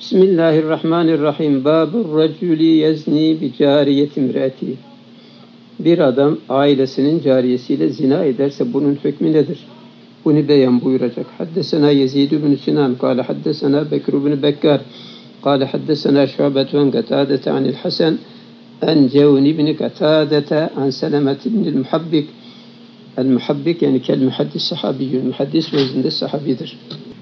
Bismillahirrahmanirrahim. Babur reculi yezni bi cariyeti imraati. Bir adam ailesinin cariyesiyle zina ederse bunun hükmü nedir? Bunu beyan buyuracak. Haddesena Yezid ibn Sinan, kâle haddesena Bekir ibn Bekkar, kâle haddesena Şu'bet ve Katâdete anil Hasan, en Cevn ibn Katâdete, an Selemet ibn Muhabbik. El-Muhabbik yani kel-muhaddis sahabiyyun. Muhaddis vezinde sahabidir.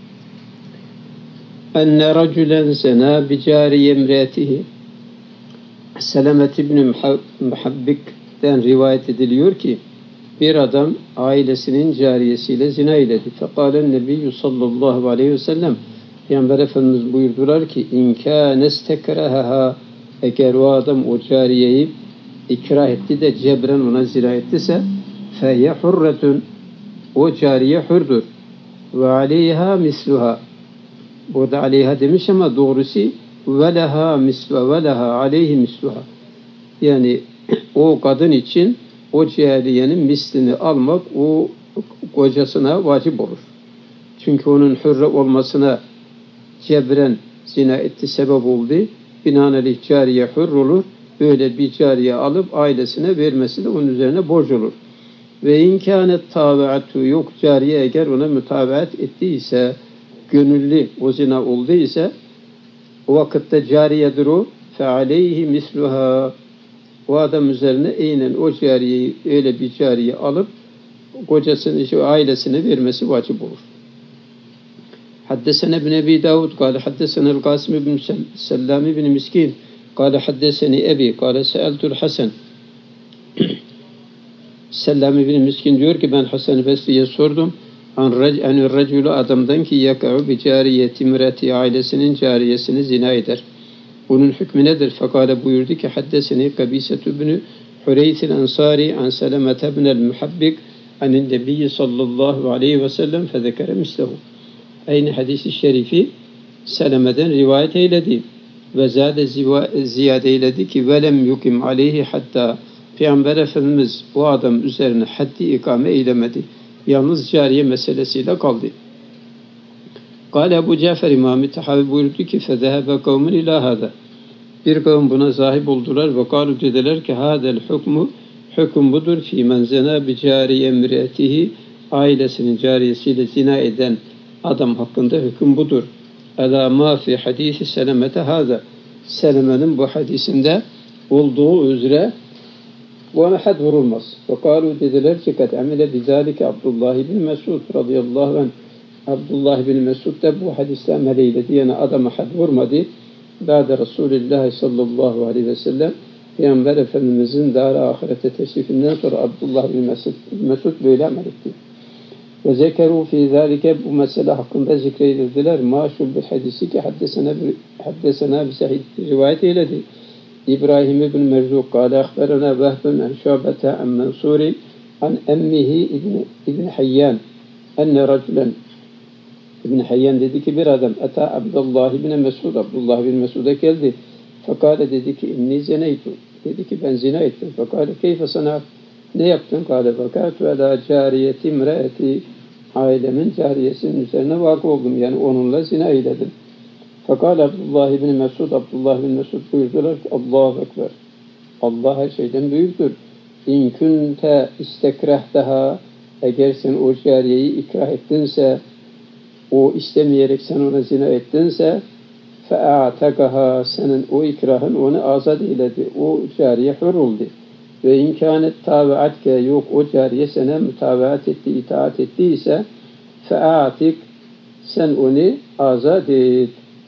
Enne raculen zena bi cariye imraatihi. Selemet ibn Muhabbik'ten rivayet ediliyor ki bir adam ailesinin cariyesiyle zina eyledi. Fekalen nebiyyü sallallahu aleyhi ve sellem, Peygamber Efendimiz buyurdular ki inkânestekrehaha, eğer o adam o cariyeyi ikrah etti de cebren ona zina ettiyse feyye hurretun, o cariye hürdür ve aleyha misluha, burada aleyha demiş ama doğrusu ve leha misluha ve leha aleyhi misluha, yani o kadın için o cariyenin mislini almak o kocasına vacip olur. Çünkü onun hürre olmasına cebren zina etti sebep oldu. Binaenaleyh cariye hür olur. Böyle bir cariye alıp ailesine vermesi de onun üzerine borç olur. Ve inkânet tâve'atu, yok cariye eğer ona mütaveat ettiyse, gönüllü o zina olduysa, o vakitte cariyedir o. Fe aleyhi misluha, o adam üzerine eynen o cariyeyi, öyle bir cariye alıp kocasının, ailesine vermesi vacip olur. Haddesene ibn Ebi Davud, kâle haddesene el-Kasım ibn Sellam ibn Miskin, kâle haddeseni Ebi, kâle seeltul Hasan. Sellam ibn Miskin diyor ki ben Hasan-ı Besri'ye sordum. Anir recülü, adamdan ki yaka'u bi cariyeti imrati, ailesinin cariyesini zina eder. Bunun hükmü nedir? Fekale buyurdu ki haddeseni Kabiset ibn Hureyth el-Ansari an Selemet ibn el-Muhabbik anin nebiyyi sallallahu aleyhi ve sellem fezekere mislehu. Aynı hadis-i şerifi Seleme'den rivayet eyledi ve ziyade eyledi ki velem yukim aleyhi, hatta Peygamber Efendimiz o adam üzerine haddi ikame eylemedi. Yalnız cariye meselesiyle kaldı. Kâle Ebu Cafer İmam-ı Tahavi buyurdu ki fezehebe kavmun ilâ hâdâ. Bir kavim buna zahip oldular ve kâlu dediler ki hâdel hukmu, hüküm budur fî men zena bi cariye emriyetihi, ailesinin cariyesiyle zina eden adam hakkında hüküm budur. Elâ mâ fi hadîsi Selemete hâdâ. Seleme'nin bu hadisinde olduğu üzere ona had vurulmaz. Ve kâlu dediler ki kad amile bizâlike Abdullah bin Mesud radıyallahu anh. Abdullah bin Mesud da bu hadiste amel eyledi. Yani adama had vurmadı. Ba'de Resulullah sallallahu aleyhi ve sellem, Peygamber Efendimizin dar ahirete teşrifinden sonra Abdullah bin Mesud böyle amel etti. Ve zekeru fi zâlike, bu mesele hakkında zikredildiler. Maşul bil hadisi ki haddesena bi sahih rivayet eyledi. İbrahim ibn Merzuk kâle ahberena Vehbun en Şu'bete en Mansuri an emmihi ibn Hayyan enne racülen, İbn Hayyan dedi ki bir adam ata Abdullah ibn Mesud, Abdullah bin Mesud'a geldi. Fekâle dedi ki inni zeneytu, dedi ki ben zina ettim. Fekâle keyfe sanat, ne yaptın? Kâle vakâtu ala cariyeti imraeti, ailemin cariyesinin üzerine vakı oldum, yani onunla zina eyledim. Fekâle Abdullah ibn Mesud, Abdullah bin Mesud buyurdular ki Allahu Ekber, Allah her şeyden büyüktür. İn kunte istekrehtaha, eğer sen o cariyeyi ikrah ettinse, o istemeyerek sen ona zina ettinse, fe'atakaha, senin o ikrahın onu azad eyledi, o cariye hür oldu. Ve imkânet tabiatke, yok o cariye sana mutabaat etti, itaat ettiyse, fe'atik, sen onu azad et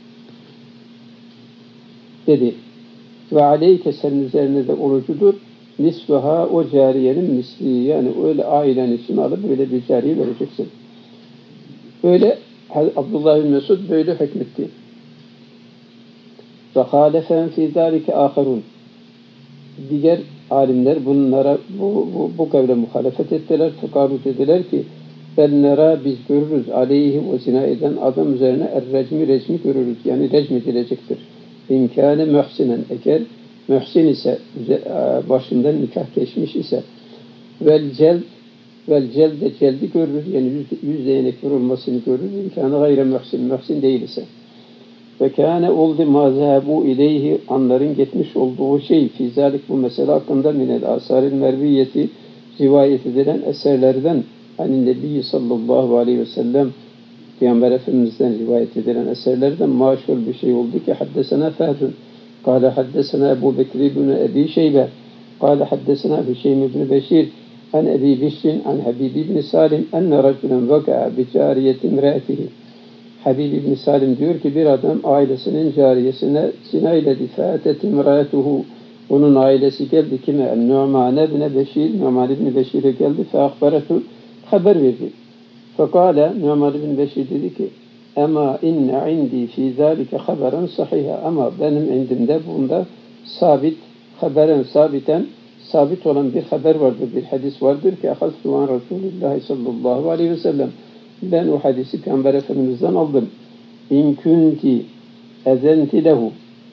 dedi. Ve aleyke, senin üzerine de olucudur nisfuha, o cariyenin misli, yani öyle ailen için alıp böyle bir cariye vereceksin. Böyle Abdullah bin Mesud böyle hükmetti. Ve hâlefen fî zâlike âkharûn. Diğer alimler bunlara bu kavle muhalefet ettiler. Fekâlu dediler ki bel nerâ, biz görürüz aleyhi, o zina eden adam üzerine recmi görürüz. Yani recm edilecektir. İmkâne muhsinen, eğer muhsin ise, başından nikah geçmiş ise, vel celd de celdi görürüz, yani yüz değnek vurulmasını görürüz. İmkânı gayre muhsin değil ise. Ve kâne oldu mâ zâbû ileyhi onların gitmiş olduğu şey fizalik bu mesele hakkında minel asâril merviyeti rivayet edilen eserlerden hani Nebi sallallahu aleyhi ve sellem Peygamber Efendimiz'den rivayet edilen eserlerden maşhur bir şey oldu ki haddesena Fehdun kâle haddesena Ebu Bekir ibn Ebi Şeybe kâle haddesena Hüseyin ibn Beşir an Ebi Bişrin an Habib ibn Salim enne racülen vaka'a bi cariyeti imraatihi. Habib ibn Salim diyor ki bir adam ailesinin cariyesine zina eyledi. Fâtet imraatuhu. Onun ailesi geldi kime? Nu'man ibn Beşir. Nu'man ibn Beşir'e geldi. Feakbaretu. Haber verdi. Fekale Nu'man ibn Beşir dedi ki ama inne indi fi zâlike haberen sahiha. Ama benim indimde bunda sabit olan bir haber vardır, bir hadis vardır ki ahaztu an Resulullah sallallahu aleyhi ve sellem. Ben o hadisi Peygamber Efendimiz'den aldım. İn kunti ezenti lehu.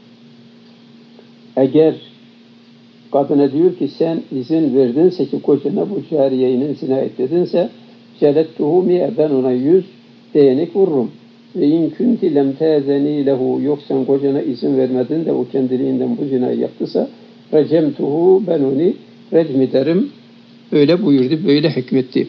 Eğer kadına diyor ki sen izin verdinse ki kocana bu cariyenin zina et dedinse celettuhu mi'e ben ona 100 değnek vururum. Ve in kunti lem tezeni lehu yok sen kocana izin vermedin de o kendiliğinden bu zinayı yaptısa recemtuhu ben onu recm ederim. Öyle buyurdu, böyle hükmetti.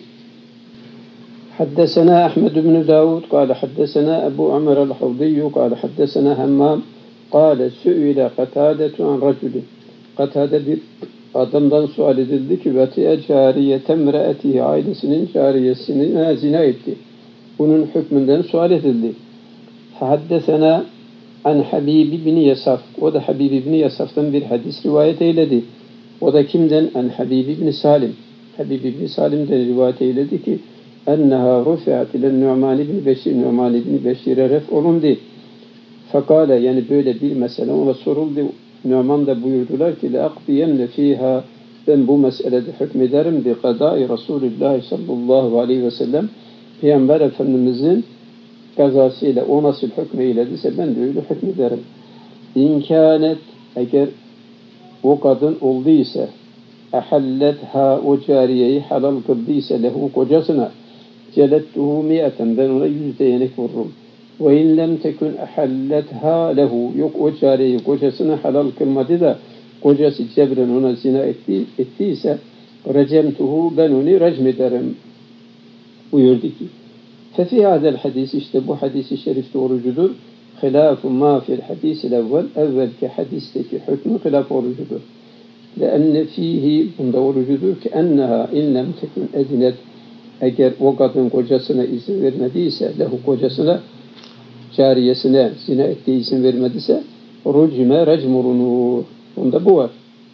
حدثنا أحمد بن داود قال حدثنا أبو عمر الحوضي قال حدثنا همام قال سئل قتادة عن رجل قتادة bir adamdan sual edildi ki vetiye cariyete mraatihi ailesinin cariyesini zina etti. Bunun hükmünden sual edildi. Haddesena an Habib ibn Yasaf. O da Habib ibn Yasaf'tan bir hadis rivayet eyledi. O da kimden? An Habib ibn Salim. Habib ibn Salim'den rivayet eyledi ki enneha rufi'at ile Nu'man ibn Beşir. Nu'man ibn Beşir'e ref olundu. Fekale yani böyle bir mesele ona soruldu. Nu'man da buyurdular ki le'akdiyenne fiha ben bu meselede hükmederim bi kadai Resulullah sallallahu aleyhi ve sellem Peygamber Efendimizin kazasıyla o nasıl hükmeylediyse ben de öyle hükmederim. İmkanet eğer o kadın olduysa ehalletha o cariyeyi halal kıldıysa lehu kocasına celettuhu mi'eten ben ona 100 değnek vururum. Ve in lem tekun ehalletha lehu yok o cariyeyi kocasına halal kılmadı da kocası cebren ona zina ettiyse recemtuhu ben onu recm ederim buyurdu ki fefi hadel hadis işte bu hadis-i şerif doğrucudur. Hilafu ma fil hadis-i evvelki hadisteki hükmü hilaf orucudur. Leenne fihi bunda orucudur ki enneha in lem tekun edinet eğer o kadın kocasına izin vermediyse lehu kocasına cariyesine zina ettiği izin vermediyse rucime recmurunur. Bunda bu var.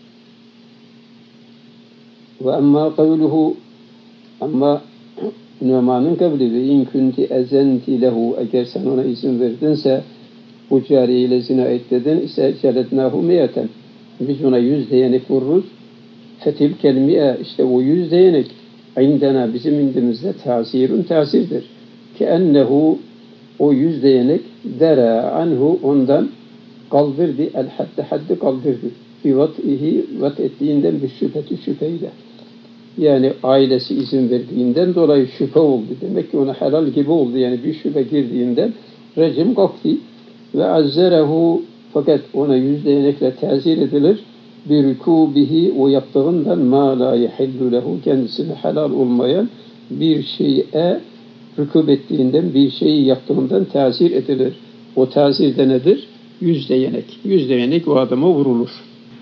Ve amma kavluhu ama Nu'man'ın kavli ve in kunti ezenti lehu eğer sen ona izin verdinse bu cariyeyle zina et dedin ise celetnahu miyeten biz ona 100 değnek vururuz. Fetilkel mi'e işte o 100 değnek indena bizim indimizde tazirun tazirdir. Ki ennehu o 100 değnek dera anhu ondan kaldırdı el haddi kaldırdı. Bi vat'ihi vat ettiğinden bir şüpheyle. Yani ailesi izin verdiğinden dolayı şüphe oldu. Demek ki ona helal gibi oldu. Yani bir şüphe girdiğinden rejim kalktı. Ve azzerehu fakat ona 100 değnekle tezir edilir. Bir rükubihi o yaptığından ma la yehillu lehu kendisine helal olmayan bir şeye rükub ettiğinden bir şeyi yaptığından tezir edilir. O tezir de nedir? 100 değnek. 100 değnek o adama vurulur.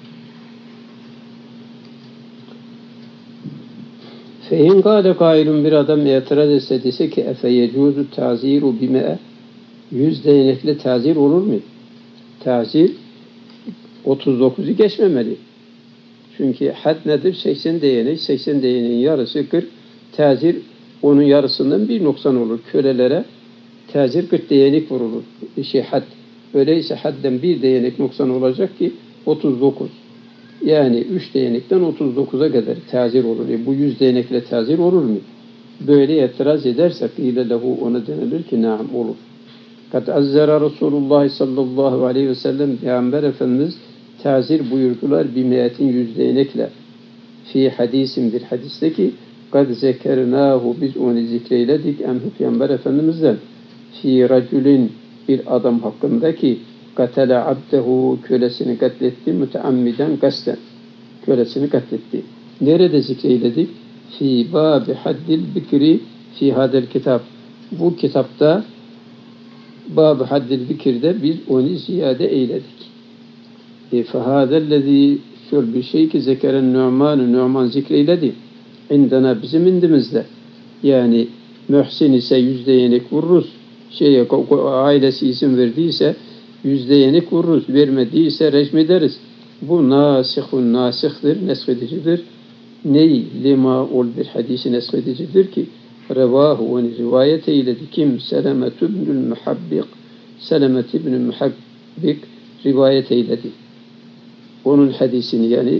Fein kâle kailun bir adam itiraz etse ki efe yecuzu taziru bime 100 değnekle tazir olur mu? Tazir 39'u geçmemeli. Çünkü had nedir? 80 değnek. 80 değneğin yarısı 40. Tazir onun yarısından bir noksan olur. Kölelere tazir 40 değnek vurulur. Had. Öyleyse hadden bir değnek noksan olacak ki 39. Yani 3 değnekten 39'a kadar tazir olur. Bu 100 değnekle tazir olur mu? Böyle itiraz edersek ile lehu ona denilir ki naam olur. Kat azzera Resulullah sallallahu aleyhi ve sellem Peygamber Efendimiz tazir buyurdular bir miyetin 100 değnekle. Fi hadisin bir hadiste ki kad zekernahu biz onu zikreyledik enhu Peygamber Efendimiz'den fi raculin bir adam hakkında ki katale abdehu, kölesini katletti, müteammiden kasten, kölesini katletti. Nerede zikreyledik? Fi babi haddil bikri fi hadel kitap. Bu kitapta bab-ı haddil bikirde biz onu ziyade eyledik. Fehâdellezî şöyle bir şey ki zekeren Nu'man zikreyledi. İndena bizim indimizde. Yani mühsin ise yenik vururuz. Ailesi izin verdiyse yenik vururuz. Vermediyse rejim ederiz. Bu nasihtir, neskedicidir. Ney? Lima ol bir hadisi neskedicidir ki revahu onu rivayet eyledi. Kim? Selamet ibnül Muhabbik. Selamet ibnül Muhabbik rivayet eyledi. Onun hadisini yani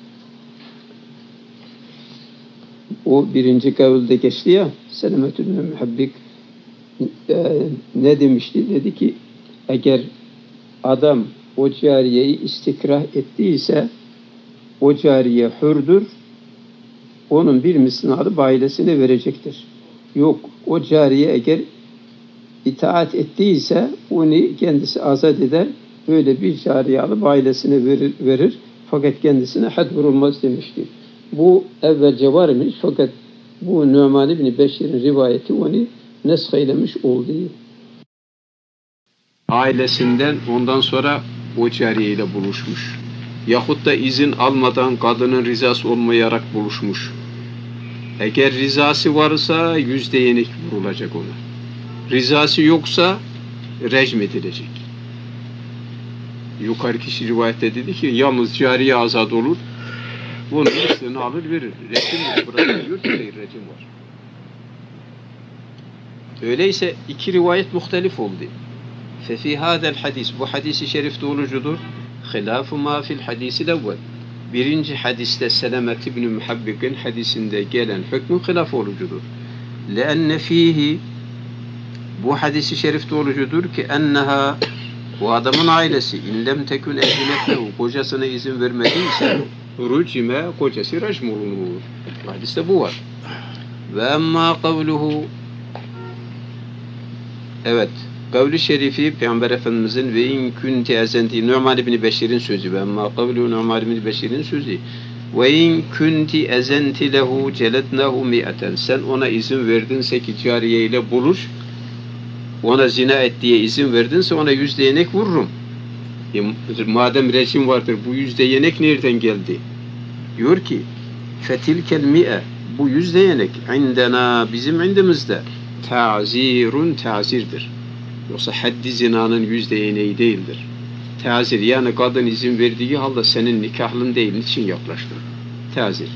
o birinci kavulde geçti ya, Selamet ibn Muhabbik ne demişti? Dedi ki eğer adam o cariyeyi istikrah ettiyse o cariye hürdür, onun bir mislini alıp ailesine verecektir. Yok, o cariye eğer itaat ettiyse onu kendisi azat eder, böyle bir cariye alıp ailesine verir fakat kendisine had vurulmaz demişti. Bu evvelce var imiş fakat bu Nu'man ibn Beşir'in rivayeti onu nesk eylemiş oldu. Ailesinden ondan sonra o cariyeyle buluşmuş. Yahut da izin almadan kadının rızası olmayarak buluşmuş. Eğer rızası varsa yenik vurulacak ona. Rızası yoksa rejim edilecek. Yukarı kişi rivayette dedi ki yalnız cariye azad olur, bunun üstünü alır verir. Rejim var. Burada diyor ki rejim var. Öyleyse iki rivayet muhtelif oldu. Fefi hadel hadis, bu hadisi şerif doğrucudur. Hilafu ma fil hadisi evvel. Birinci hadiste Selamet ibn Muhabbik'in hadisinde gelen hükmün hilafı olucudur. Leenne fihi, bu hadisi şerif doğrucudur ki enneha, bu adamın ailesi inlem tekün ehlinetehu, kocasına izin vermediyse rucime, kocası rejim olunur. Bu hadiste bu var. Ve emma kavluhu, evet, kavli şerifi Peygamber Efendimizin ve in kunti ezenti, Nu'man ibn Beşir'in sözü, ve emma kavluhu Nu'man ibn Beşir'in sözü, ve in kunti ezenti lehu celetnehu mi'eten, sen ona izin verdinse ki cariye ile buluş, ona zina et diye izin verdinse ona yenek vururum. Madem rejim vardır, bu yenek nereden geldi? Diyor ki fetilkel mi'e, bu yenek indena, bizim indimizde ta'zirun, ta'zirdir. Yoksa haddi zinanın yeneği değildir. Ta'zir yani kadın izin verdiği halde senin nikahlın değil, niçin yaklaştın? Ta'zir.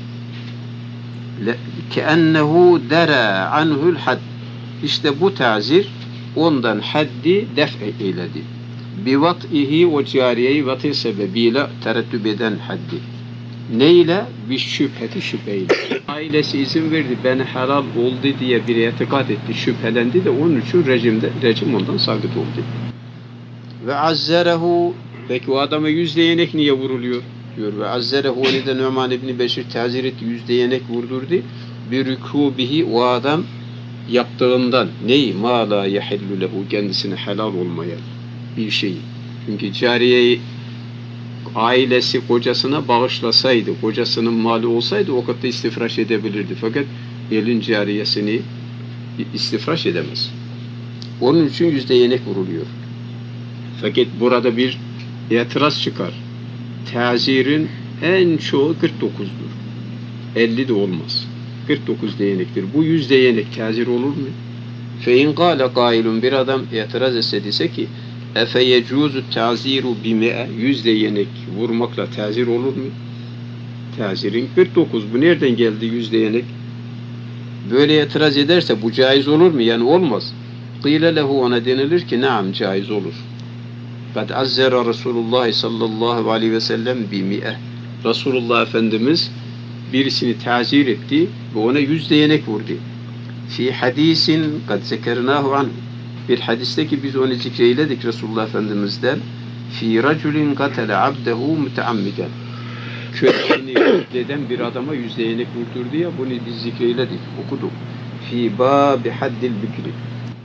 Keennehu dera anhul had. İşte bu ta'zir ondan haddi def' eyledi. Bi vat'ihi, o cariyeyi vat'i sebebiyle tereddüt eden haddi. Neyle? Bir şüpheyle. Ailesi izin verdi, beni helal oldu diye bir itikat etti, şüphelendi de onun için rejim ondan sabit oldu. Ve azzerehu, peki o adama yenek niye vuruluyor? Diyor ve azzerehu, onu da Nu'man ibn Beşir tazir etti, yenek vurdurdu. Bir rükubihi, o adam yaptığından, neyi? Ma la yahillu lehu, kendisine helal olmayan bir şeyi. Çünkü cariyeyi ailesi kocasına bağışlasaydı, kocasının mali olsaydı o kadar istifraş edebilirdi. Fakat elin cariyesini istifraş edemez. Onun için yenek vuruluyor. Fakat burada bir itiraz çıkar. Tazirin en çoğu 49'dur. 50 de olmaz. 49 değnektir. Bu 100 değnek tazir olur mu? Fe-in kâle kâilun, bir adam itiraz etse ki efe yecuzu taziru bime, 100 değnek vurmakla tazir olur mu? Tazirin 49. Bu nereden geldi 100 değnek? Böyle itiraz ederse bu caiz olur mu? Yani olmaz. Kîle lehu, ona denilir ki naam, caiz olur. Kad azzera Resulullah sallallahu aleyhi ve sellem bimi'e. Resulullah Efendimiz birisini tazir etti ve ona 100 değnek vurdu. Fi hadisin kad zekernahu an, bir hadiste ki biz onu zikreyledik Resulullah Efendimiz'den. Fi raculin katale abdehu müteammiden. Kölesini katleden bir adama 100 değnek vurdurdu ya, bunu biz zikreyledik, okuduk. Fi babi haddil bikri.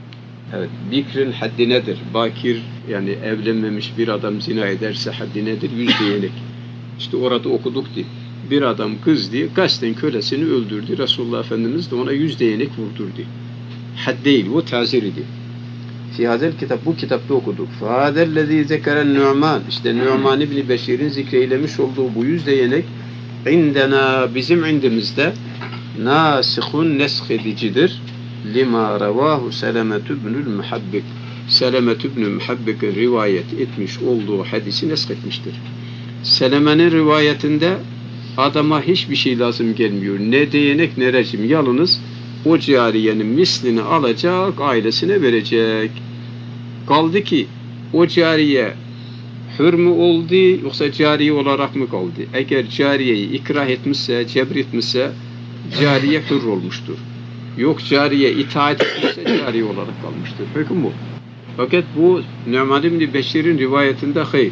Evet, bikrin haddi nedir? Bakir, yani evlenmemiş bir adam zina ederse haddi nedir? 100 değnek. İşte orada okuduk diye. Bir adam kız diye kasten kölesini öldürdü. Resulullah Efendimiz de ona 100 değnek vurdurdu. Had değil, o tazir idi. Fi hadel kitap, bu kitapta okuduk. Fâdellezî zekeren Nu'man, işte Nu'man İbni Beşir'in zikreylemiş olduğu bu 100 değnek indena, bizim indimizde nâsihun neshedicidir. Lima ravahu Selemet ibnül Muhabbik, Selemet ibnül Muhabbik'in rivayet etmiş olduğu hadisi nesketmiştir. Seleme'nin rivayetinde adama hiçbir şey lazım gelmiyor. Ne değnek ne rejim. Yalnız o cariyenin mislini alacak, ailesine verecek. Kaldı ki o cariye hür mü oldu yoksa cariye olarak mı kaldı? Eğer cariyeyi ikrah etmişse, cebretmişse cariye hür olmuştur. Yok cariye itaat etmişse cariye olarak kalmıştır. Hüküm bu. Fakat bu Nu'man İbni Beşir'in rivayetinde hayır.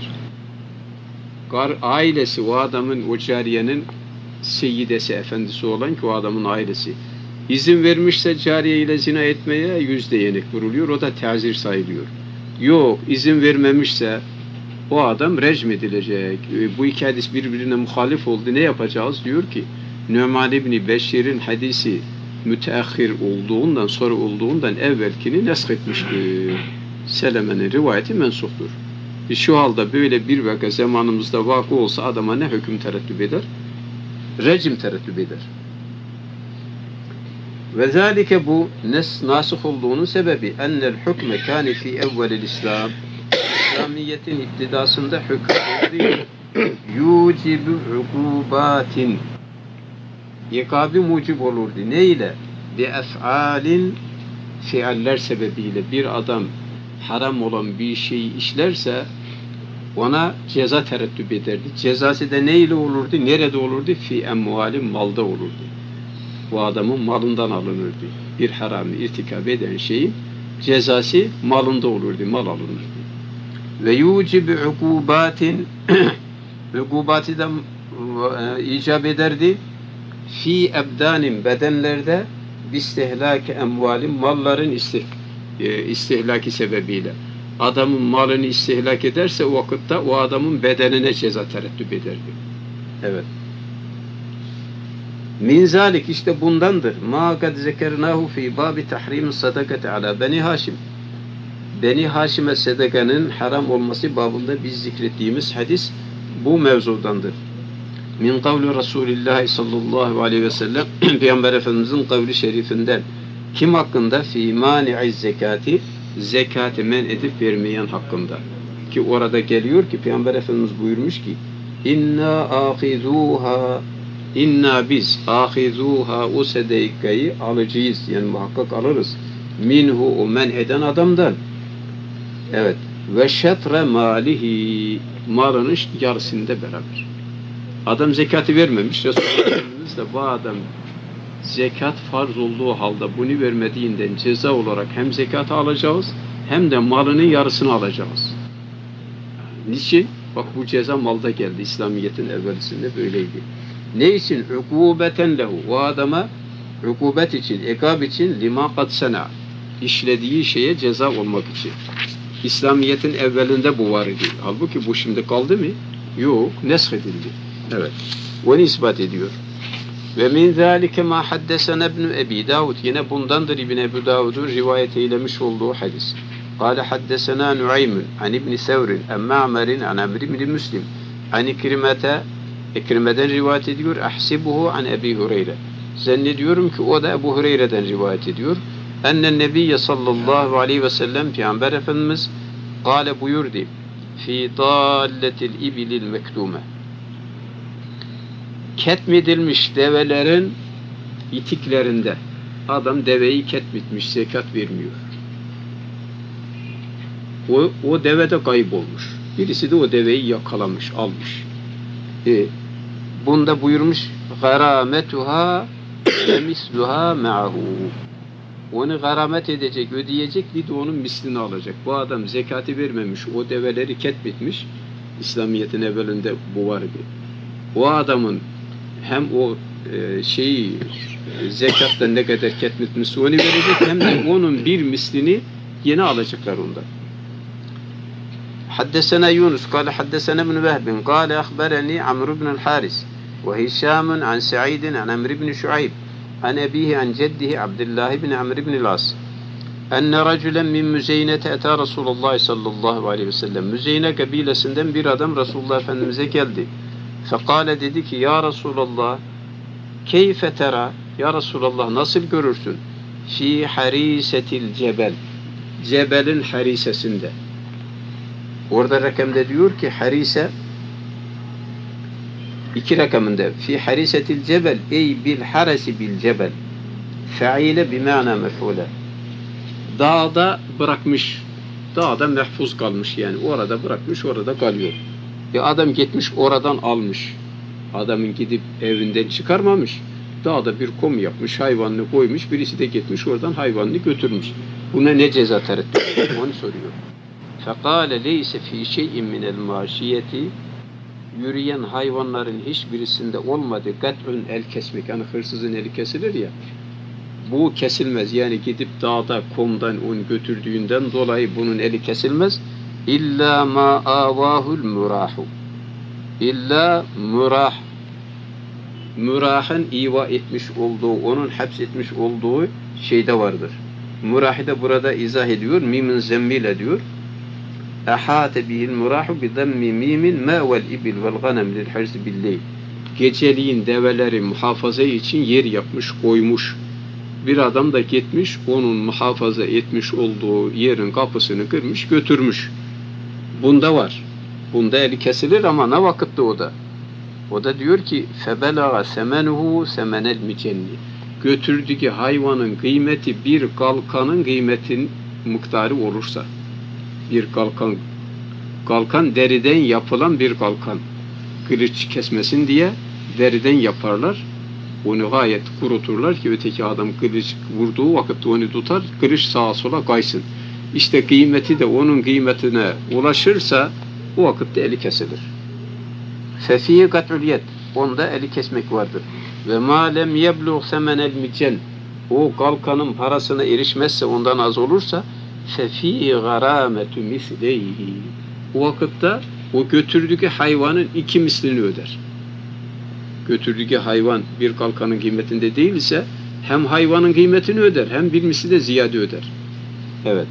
Ailesi, o adamın, o cariyenin seyyidesi, efendisi olan ki o adamın ailesi izin vermişse cariye ile zina etmeye 100 değnek vuruluyor. O da tazir sayılıyor. Yok, izin vermemişse o adam rejim edilecek. Bu iki hadis birbirine muhalif oldu. Ne yapacağız? Diyor ki Nu'man İbni Beşir'in hadisi müteahhir olduğundan, sonra olduğundan evvelkini nesk etmiştir. Seleme'nin rivayeti mensuhtur. Şu halde böyle bir vaka zamanımızda vakı olsa adama ne hüküm terettüp eder? Rejim terettüp eder. Ve zâlike, bu nasih olduğunun sebebi ennel hükme kâne fî evvelil İslam, İslamiyet'in iptidasında hüküm olduğu yucibu ukubatin, ikabı mucib olurdu. Ne ile? Bi ef'alin, fiiller sebebiyle bir adam haram olan bir şeyi işlerse ona ceza terettüp ederdi. Cezası da ne ile olurdu? Nerede olurdu? Fi emvalin, malda olurdu. Bu adamın malından alınırdı. Bir haramı irtikab eden şeyin cezası malında olurdu. Mal alınırdı. Ve yucibu ukubatin, ukubatı da icap ederdi. Fi ebdanin, bedenlerde bistihlaki emvalin, malların istihlaki sebebiyle. Adamın malını istihlak ederse o vakitte o adamın bedenine ceza terettüp ederdi. Evet. Min zalik, işte bundandır. Ma kad zekernahu fi babi tahrim sadakati ala Beni Haşim. Beni Haşim'e sadakanın haram olması babında biz zikrettiğimiz hadis bu mevzudandır. Min kavli Resulullah sallallahu aleyhi ve sellem, Peygamber Efendimizin kavli şerifinden. Kim hakkında? Fî mani'iz zekati, zekatı men edip vermeyen hakkında. Ki orada geliyor ki Peygamber Efendimiz buyurmuş ki inna biz ahizuha, o sedekayı alacağız, yani muhakkak alırız. Minhu, o men eden adamdan. Evet. Ve şetre malihi, malının yarısında beraber. Adam zekatı vermemiş. Resulullah Efendimiz de bu adam zekat farz olduğu halde bunu vermediğinden ceza olarak hem zekatı alacağız hem de malının yarısını alacağız. Niçin? Bak, bu ceza malda geldi. İslamiyet'in evvelisinde böyleydi. Ne için? Ukubeten lehu. O adama ukubet için, ikab için, lima kad sena, işlediği şeye ceza olmak için. İslamiyet'in evvelinde bu var idi. Halbuki bu şimdi kaldı mı? Yok. Nesh edildi. Evet. Onu ispat ediyor. Ve min zâlike mâ haddesene ibn Ebi Davud. Yine bundandır İbn Ebi Davud'un rivayet eylemiş olduğu hadis. Kâle haddesena Nu'aymun an İbn Sevrin en Ma'merin an Amr ibn Müslim an İkrime'den rivayet ediyor. Ahsibuhu an Ebi Hureyre. Zannediyorum ki o da Ebu Hureyre'den rivayet ediyor. Ennen Nebiyye sallallahu aleyhi ve sellem, Peygamber Efendimiz kâle buyurdu. Fî dâlletil ibilil mektume. Ketmedilmiş develerin itiklerinde adam deveyi ketmetmiş, zekat vermiyor. O deve de kaybolmuş. Birisi de o deveyi yakalamış, almış. Bunda buyurmuş garametuha ve misluha ma'hu. Onu garamet edecek, ödeyecek, bir de onun mislini alacak. Bu adam zekatı vermemiş, o develeri ketmetmiş. İslamiyet'in evvelinde bu vardı. O adamın hem o zekattan ne kadar ketmetmişse onu verecek, hem de onun bir mislini Yine alacaklar ondan. حدثنا يونس قال حدثنا ابن وهب قال أخبرني عمرو بن الحارث وهشام عن سعيد عن عمرو بن شعيب عن أبيه عن جده عبد الله بن عمرو بن العاص أن رجلا من Müzeyne أتى رسول الله صلى الله عليه وسلم. Müzeyne kabilesinden bir adam Resulullah Efendimiz'e geldi. Fekale dedi ki ya Resulallah keyfe tera, ya Resulallah nasıl görürsün? Fi harisetil cebel, cebelin harisesinde. Orada rakamda diyor ki harise, iki rakamında fi harisetil cebel ey bil haresi bil cebel faile bima'na mef'ule, dağda bırakmış, dağda mahfuz kalmış, yani orada bırakmış, orada kalıyor. Adam gitmiş oradan almış, adamın gidip evinden çıkarmamış, dağda bir kum yapmış, hayvanını koymuş, birisi de gitmiş oradan hayvanını götürmüş. Buna ne ceza tereddüt? Onu soruyor. فَقَالَ لَيْسَ ف۪ي شَيْءٍ مِنَ الْمَاشِيَةِ, yürüyen hayvanların hiçbirisinde olmadı gat'un, el kesmek, yani hırsızın eli kesilir ya, bu kesilmez, yani gidip dağda kumdan un götürdüğünden dolayı bunun eli kesilmez. İlla ma avahul murahu, illa murah, murahın iva etmiş olduğu, onun hapsetmiş olduğu şeyde vardır. Murahı da burada izah ediyor, mimin zemmile diyor. Ahate bihil murahu bi dammi mimin ma vel ibil vel ganem lil hirsi billeyl. Geceliğin develeri muhafaza için yer yapmış, koymuş. Bir adam da gitmiş, onun muhafaza etmiş olduğu yerin kapısını kırmış, götürmüş. Bunda var. Bunda eli kesilir ama ne vakitte o da? O da diyor ki febelaga semenuhu semenel micenni. Götürdüğü hayvanın kıymeti bir kalkanın kıymetin miktarı olursa, bir kalkan deriden yapılan bir kalkan, kılıç kesmesin diye deriden yaparlar. Onu gayet kuruturlar ki öteki adam kılıç vurduğu vakitte onu tutar, kılıç sağa sola kaysın. İşte kıymeti de onun kıymetine ulaşırsa o vakitte eli kesilir. Fefiye kat'ul yed, onda eli kesmek vardır. Ve ma lem yeblugh semenel micen, o kalkanın parasına erişmezse, ondan az olursa fefiye garametu misleyhi, o vakitte o götürdüğü hayvanın iki mislini öder. Götürdüğü hayvan bir kalkanın kıymetinde değilse hem hayvanın kıymetini öder hem bir misli de ziyade öder. Evet.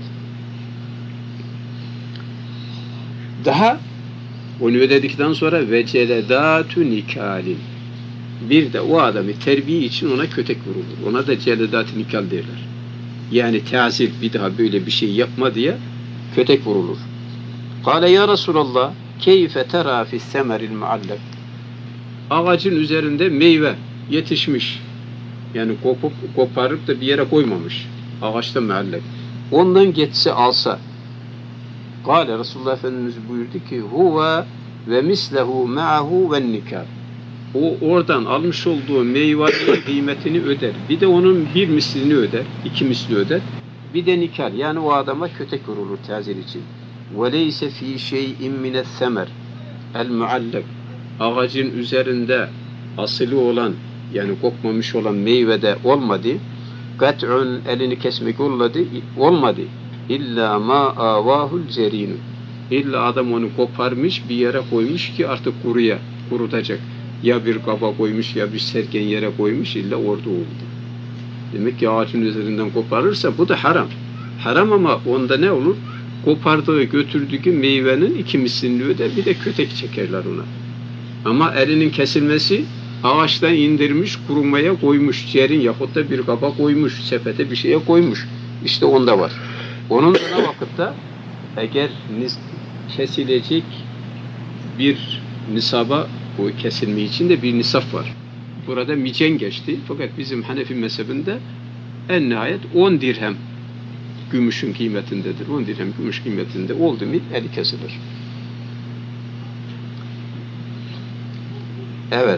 Daha onu ödedikten sonra veceledatu nikalin, bir de o adamı terbiye için ona kötek vurulur. Ona da celedat-ı nikal derler. Yani tazir, bir daha böyle bir şey yapma diye kötek vurulur. Kâle ya Resulallah keyfe terâ fissemeril muallak, ağacın üzerinde meyve yetişmiş, yani koparıp da bir yere koymamış, ağaçta muallak, ondan geçse alsa. Kâle Resulullah Efendimiz buyurdu ki huve ve mislehu ma'ahu ve nikâr, o oradan almış olduğu meyvenin kıymetini öder, bir de onun bir mislini öder, iki misli öder, bir de nikâr, yani o adama kötek vurulur tazir için. Ve leyse fî şey'in mine's-semer el muallak, ağacın üzerinde asılı olan, yani kopmamış olan meyvede olmadı, gat'un, elini kesmek olmadı, illa ma avahul cerinu, illa adam onu koparmış bir yere koymuş ki artık kurutacak, ya bir kaba koymuş ya bir serken yere koymuş, illa orada oldu. Demek ki ağacın üzerinden koparırsa bu da haram. Haram ama onda ne olur? Kopardığı, götürdüğü meyvenin iki mislini öder, bir de kötek çekerler ona. Ama elinin kesilmesi, ağaçtan indirmiş, kurumaya koymuş, ciğerin yahut da bir kaba koymuş, sepete bir şeye koymuş. İşte onda var. Onun da vakitte eğer kesilecek bir nisaba, bu kesilme için de bir nisap var. Burada micen geçti. Fakat bizim Hanefi mezhebinde en nihayet 10 dirhem gümüşün kıymetindedir. 10 dirhem gümüş kıymetinde oldu mu eli kesilir. Evet.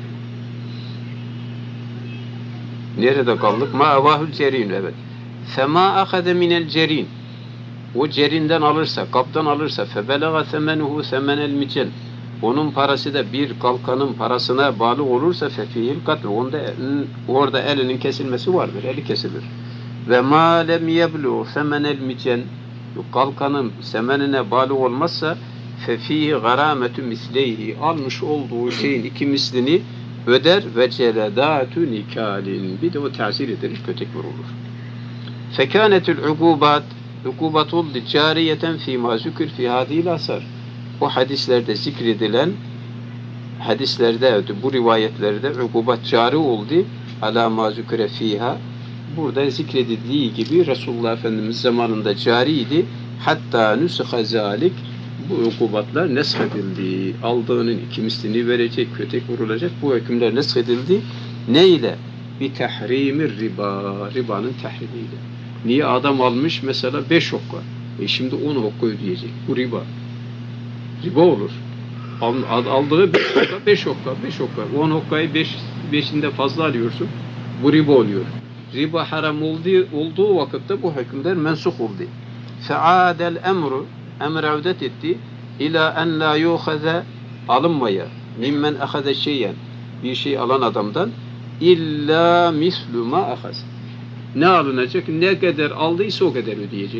Nerede kaldık? Ma avahul cerin, evet. Fema ahade minel cerin, o cerinden alırsa, kaptan alırsa, febelaga semenuhu semenel micen, onun parası da bir kalkanın parasına bağlı olursa fefihil katl, orada elinin kesilmesi vardır, eli kesilir. Ve ma lem yeblu semenel micen, kalkanın semenine bağlı olmazsa fefihi garametu misleyhi, almış olduğu şeyin iki mislini öder ve celedatu nikalin, bir de o tazir edilir, kötek vurulur. Fekânetül ukubat, ukubat oldu cariyeten fîmâ zükür fî hâdîl asar. O hadislerde zikredilen, hadislerde, bu rivayetlerde ukubat cari oldu, alâ mâ züküre fîhâ, burada zikredildiği gibi Resulullah Efendimiz zamanında cariydi. Hatta nüsha zalik, bu ukubatlar neshedildi. Aldığının iki mislini verecek, kötek vurulacak. Bu hükümler neshedildi. Ne ile? Bi tahrimir riba. Ribanın tahrimiyle. Niye? Adam almış mesela 5 hokka. Şimdi 10 hokka ödeyecek. Bu riba. Riba olur. Aldığı 5 hokka, 5 hokka, 5 hokka. 10 hokkayı 5'inde fazla alıyorsun. Bu riba oluyor. Riba haram olduğu vakitte bu hükümler mensuh oldu. Fe'adel emru, emr avdet etti. İlâ en lâ yuhaze, alınmaya. Mimmen ahade şeyen, bir şey alan adamdan. İlla mislu ma ahaz. Ne alınacak? Ne kadar aldıysa o kadar ödeyecek.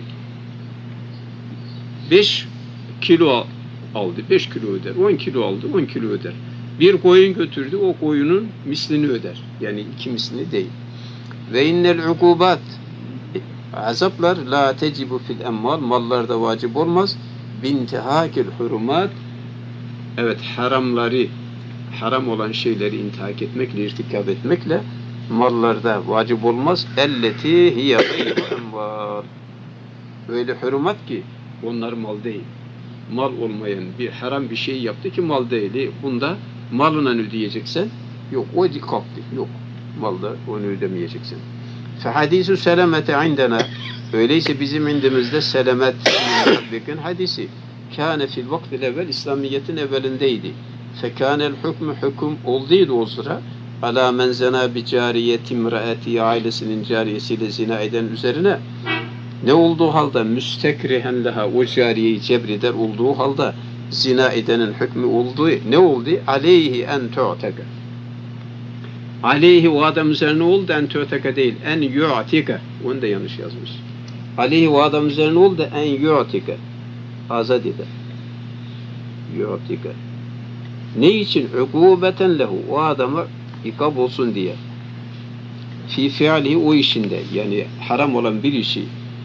5 kilo aldı, 5 kilo öder. 10 kilo aldı, 10 kilo öder. Bir koyun götürdü, o koyunun mislini öder. Yani 2 mislini değil. Ve innel ukubat, azaplar la tecibu fil emmal, mallarda vacip olmaz. Bintihakil hurumat, evet, haramları, haram olan şeyleri intihak etmekle, irtikab etmekle mallarda vacip olmaz. Elleti hiye gayru emval. Öyle hurumat ki onlar mal değil. Mal olmayan bir haram bir şey yaptı ki mal değil. Bunda malına ödeyeceksen yok, o dikkattı. Yok. Malda onu ödemeyeceksin. Fehadisu selamete indena, öyleyse bizim indimizde selamet bakın hadisi. Kâne fil vaktil evvel, İslamiyet'in evvelindeydi. Fekânel hükmü, hüküm olduydu o sıra. Alâ men zena bi cariyeti imraati, ailesinin cariyesiyle zina eden üzerine. Ne olduğu halde müstekrihen leha, o cariyeyi cebreder olduğu halde zina edenin hükmü olduğu ne oldu? Aleyhi en tu'teka. Aleyhi, o adam üzerine oldu, en tu'teka değil, en yu'tika. Onu da yanlış yazmış. Aleyhi, o adam üzerine oldu, en yu'tika. Azad eder. Yu'tika. Ne için? Ukubeten lehu, o adama ikab olsun diye. Fi fi'lihi, o işinde, yani haram olan bir işi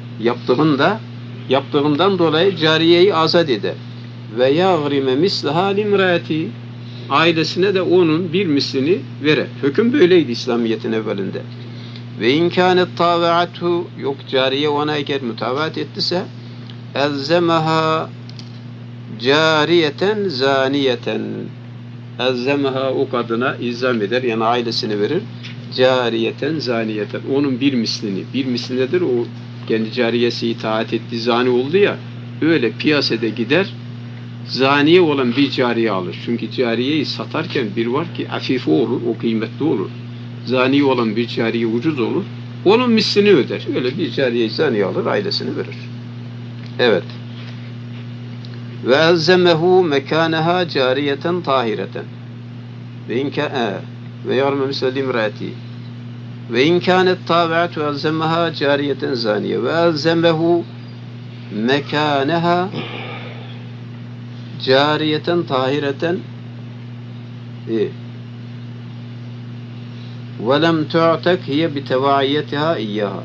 yaptığından dolayı cariyeyi azad eder. Ve yâgrime mislaha limrâti, ailesine de onun bir mislini verir. Hüküm böyleydi İslamiyet'in evvelinde. Ve inkânet tâve'athu, yok cariye ona eğer mütavaat ettiyse, elzemaha cariyeten zaniyeten, elzemaha, o kadına ilzam eder, yani ailesini verir. Cariyeten zaniyeten, onun bir mislini, bir misli nedir? O kendi cariyesi itaat etti, zani oldu ya, öyle piyasada gider, zaniye olan bir cariye alır. Çünkü cariyeyi satarken bir var ki afife olur, o kıymetli olur. Zaniye olan bir cariye ucuz olur. Onun mislini öder. Öyle bir cariyeyi zaniye alır, ailesini verir. Evet. Ve elzemehu mekâneha cariyeten tahireten. Ve yarme misle limrati. Ve inkânet tâve'atu elzemeha cariyeten zaniye. Ve elzemehu mekâneha cariyeten tahireten ve lem tu'tak hiye bitevaiyetiha iyyaha.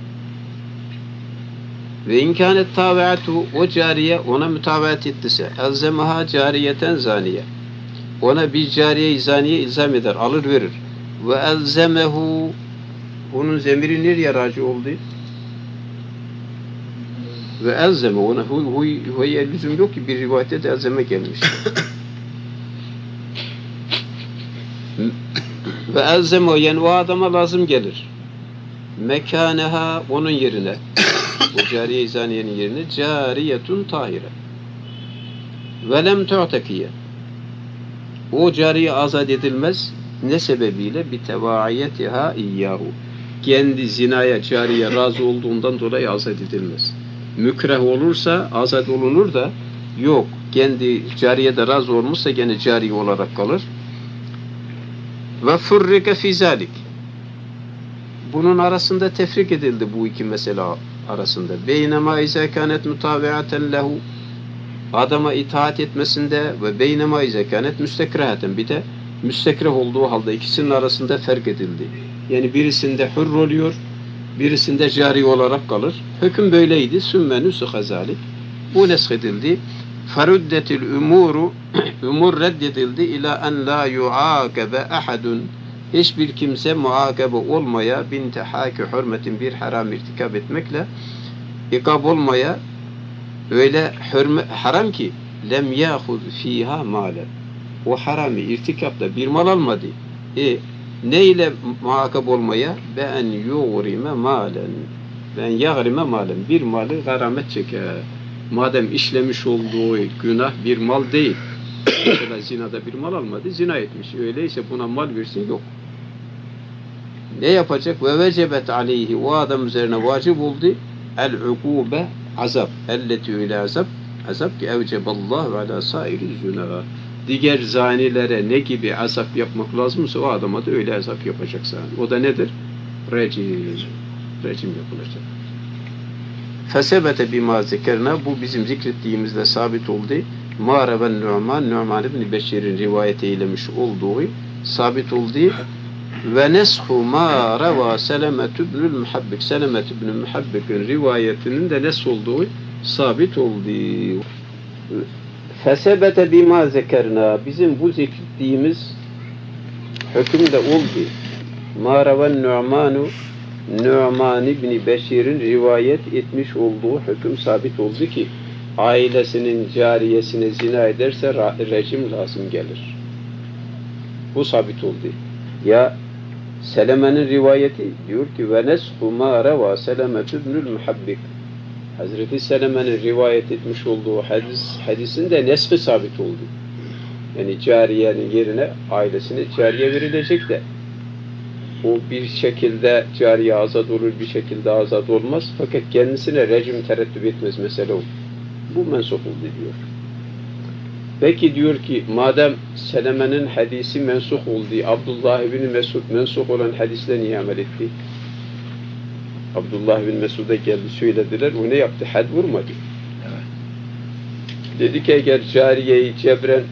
Ve inkânet tâve'atu, o cariye ona mütavaat ettiyse, elzemaha cariyeten zaniye, ona bir cariye-i zaniye ilzam eder, alır verir. Ve elzemehu, onun zemiri nereye raci oldu? Ve elzeme, ona huye lüzum yok ki, bir rivayette de elzeme gelmiş. Ve elzeme, yani o adama lazım gelir. Mekâneha, onun yerine, o cariye-i zaniyenin yerine cariyetun tahire. Ve lem tu'tekiye, o cariye azad edilmez. Ne sebebiyle? Bitevaiyetiha iyyahu, kendi zinaya, cariye razı olduğundan dolayı azad edilmez. Mükreh olursa azad olunur da, yok, kendi cariyede razı olmuşsa gene cariye olarak kalır. Ve furrike fî zâlik, bunun arasında tefrik edildi bu iki mesele arasında. Beynema izâ kânet mutâbi'aten lehu, adama itaat etmesinde ve beynema izâ kânet müstekrahaten, bir de müstekrah olduğu halde ikisinin arasında fark edildi. Yani birisinde hür oluyor, birisinde cari olarak kalır. Hüküm böyleydi. Sümme nusukha zâlik. Bu neshedildi. Feruddetil umuru, umur reddedildi ila en la yu'âkebe ahadun, hiçbir kimse muakabe olmaya, bintehâkü hürmetin, bir haram irtikab etmekle ikab olmaya, öyle haram ki lem yâhud fîhâ mâlen, o harami irtikapla bir mal almadı. Ne ile muakab olmaya? Ben yuğrime mâlen, ben yâgrime mâlen, bir malı garamet çeker. Madem işlemiş olduğu günah bir mal değil, mesela zinada bir mal almadı, zina etmiş. Öyleyse buna mal versin, yok. Ne yapacak? Ve vecebet aleyhi, o adam üzerine vacip oldu el-ukube, azap. Elleti ile azap. Azap ki evceballahu ala sairi züna. Diğer zanilere ne gibi azap yapmak lazımsa o adama da öyle azap yapacak zani. O da nedir? Recim. Recim yapılacak. Fesebete bima zekerna, bu bizim zikrettiğimizde sabit oldu. Ma'reven Nu'man, Nu'man ibn Beşir'in rivayet eylemiş olduğu sabit oldu. Ve neshu ma reva Selemet ibnül Muhabbik, Selemet ibnül Muhabbik'in rivayetinin de nes olduğu sabit oldu. Fesebete bima zekerna, bizim bu zikrettiğimiz hükümde oldu. Ma reven Nu'manu, Nu'man ibn Beşir'in rivayet etmiş olduğu hüküm sabit oldu ki ailesinin cariyesine zina ederse rejim lazım gelir. Bu sabit oldu. Ya Seleme'nin rivayeti diyor ki ve neshu ma reva Selemet ibnül Muhabbik, Hazreti Seleme'nin rivayet etmiş olduğu hadisin de nesfi sabit oldu. Yani cariyenin yerine ailesine cariye verilecek de o bir şekilde cariye azad olur, bir şekilde azad olmaz. Fakat kendisine rejim tereddüt etmez, mesele o. Bu mensup oldu diyor. Peki diyor ki madem Seleme'nin hadisi mensuh oldu, Abdullah bin Mesud mensuh olan hadisle niye amel etti? Abdullah bin Mesud'a geldi söylediler, o ne yaptı? Had vurmadı. Evet. Dedi ki eğer cariyeyi cebren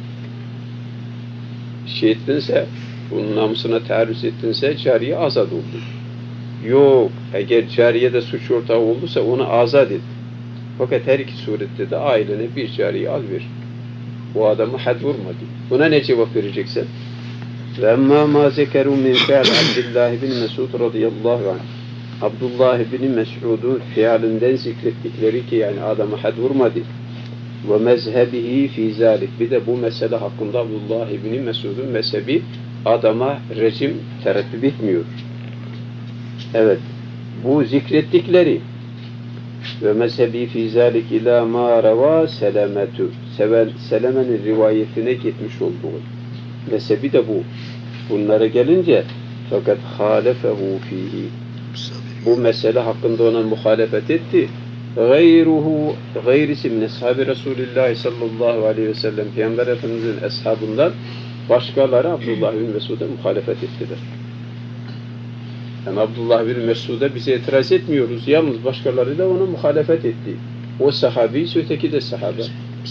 şey ettinse, bunun namusuna taarruz ettinse cariye azad oldu. Yok, eğer cariye de suç ortağı olduysa onu azad et. Fakat her iki surette de ailene bir cariye al ver. Bu adamı had vurmadı. Buna ne cevap vereceksin? وَاَمَّا مَا زَكَرُوا مِنْ فَعْلِ Abdullah bin Mesud radıyallahu anh. Abdullah bin Mesud'un fiilinden zikrettikleri ki yani adamı had vurmadı. وَمَذْهَبِهِ فِي ذَٰلِكِ. Bir de bu mesele hakkında Abdullah bin Mesud'un mezhebi adama rejim tereddüt etmiyor. Evet. Bu zikrettikleri ve mezhebi fî zâlik ilâ mâ revâ Selemetu. Seleme'nin rivayetine gitmiş olduğu mezhebi de bu. Bunlara gelince fakat hâlefehu fîhî. Bu mesele hakkında ona muhalefet etti. Gayrisi min ashabi Resulullah sallallahu aleyhi ve sellem, Peygamber Efendimiz'in ashabından başkaları Abdullah bin Mesud'a muhalefet ettiler. Yani Abdullah bin Mesud'a bize itiraz etmiyoruz. Yalnız başkaları da ona muhalefet etti. O sahabi, öteki de sahabe.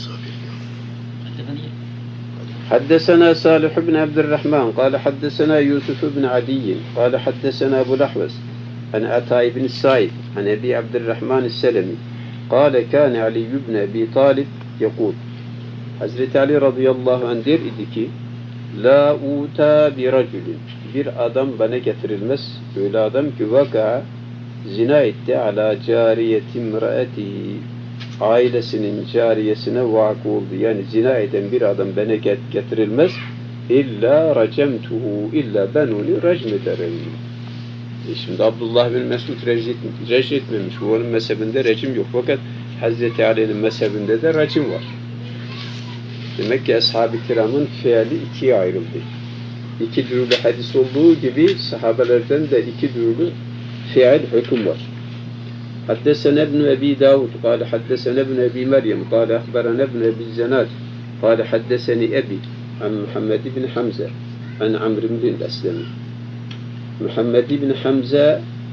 حدثنا صالح بن عبد الرحمن قال حدثنا يوسف بن عدي قال حدثنا أبو الأحوص عن عطاء بن السائب عن أبي عبد الرحمن السلمي قال كان علي بن أبي طالب يقول Hazreti Ali radıyallahu anh der idi ki la uta bi raculin, bir adam bana getirilmez, öyle adam ki vaka zina etti ala cariyeti imraetihi, ailesinin cariyesine vakı oldu. Yani zina eden bir adam bana getirilmez. İlla racemtuhu, illa ben onu racm ederim. Şimdi Abdullah bin Mesud rejim etmemiş. Onun mezhebinde rejim yok. Fakat Hazreti Ali'nin mezhebinde de racim var. Demek ki ashab-ı kiramın fiili ikiye ayrıldı. İki türlü hadis olduğu gibi sahabelerden de iki türlü fiil hüküm var. حدثنا ابن أبي داود قال حدثنا ابن أبي مريم قال أخبرنا ابن أبي الزناد قال حدثني أبي عن محمد بن حمزة عن عمرو بن الأسلم. Muhammed ibn Hamza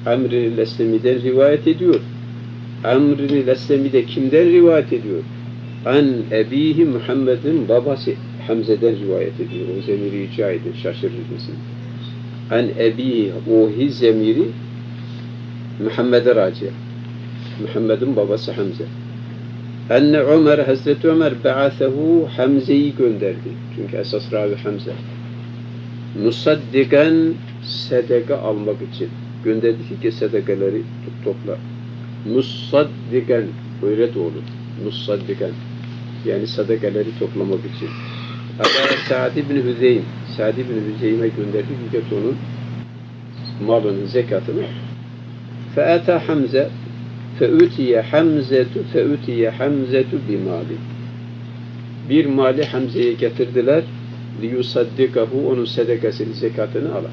Amr-i Leslemi'den rivayet ediyor. Amr-i Leslemi de kimden rivayet ediyor? An ebihi Muhammed'in babası Hamze'den rivayet ediyor. O zemiri rica edin, şaşırır mısın? An ebihi, o zemiri Muhammed'e raci. Muhammed'in babası Hamze. Enne Ömer, Hazreti Ömer ba'athehu, Hamze'yi gönderdi. Çünkü esas ravi Hamze. Musaddikan, sedeka almak için. Gönderdi ki sedekeleri topla. Musaddikan, öğret oğlum. Musaddikan. Yani sedekeleri toplamak için. Aba Sa'd ibn Hüzeym. Sa'd ibn Hüzeym'e gönderdi ki onun malının zekatını. Fe'ata Hamze fe'utiye Hamzetu bimali. Bir mali Hamze'ye getirdiler. Liyusaddikahu, onun sedekasını, zekatını ala.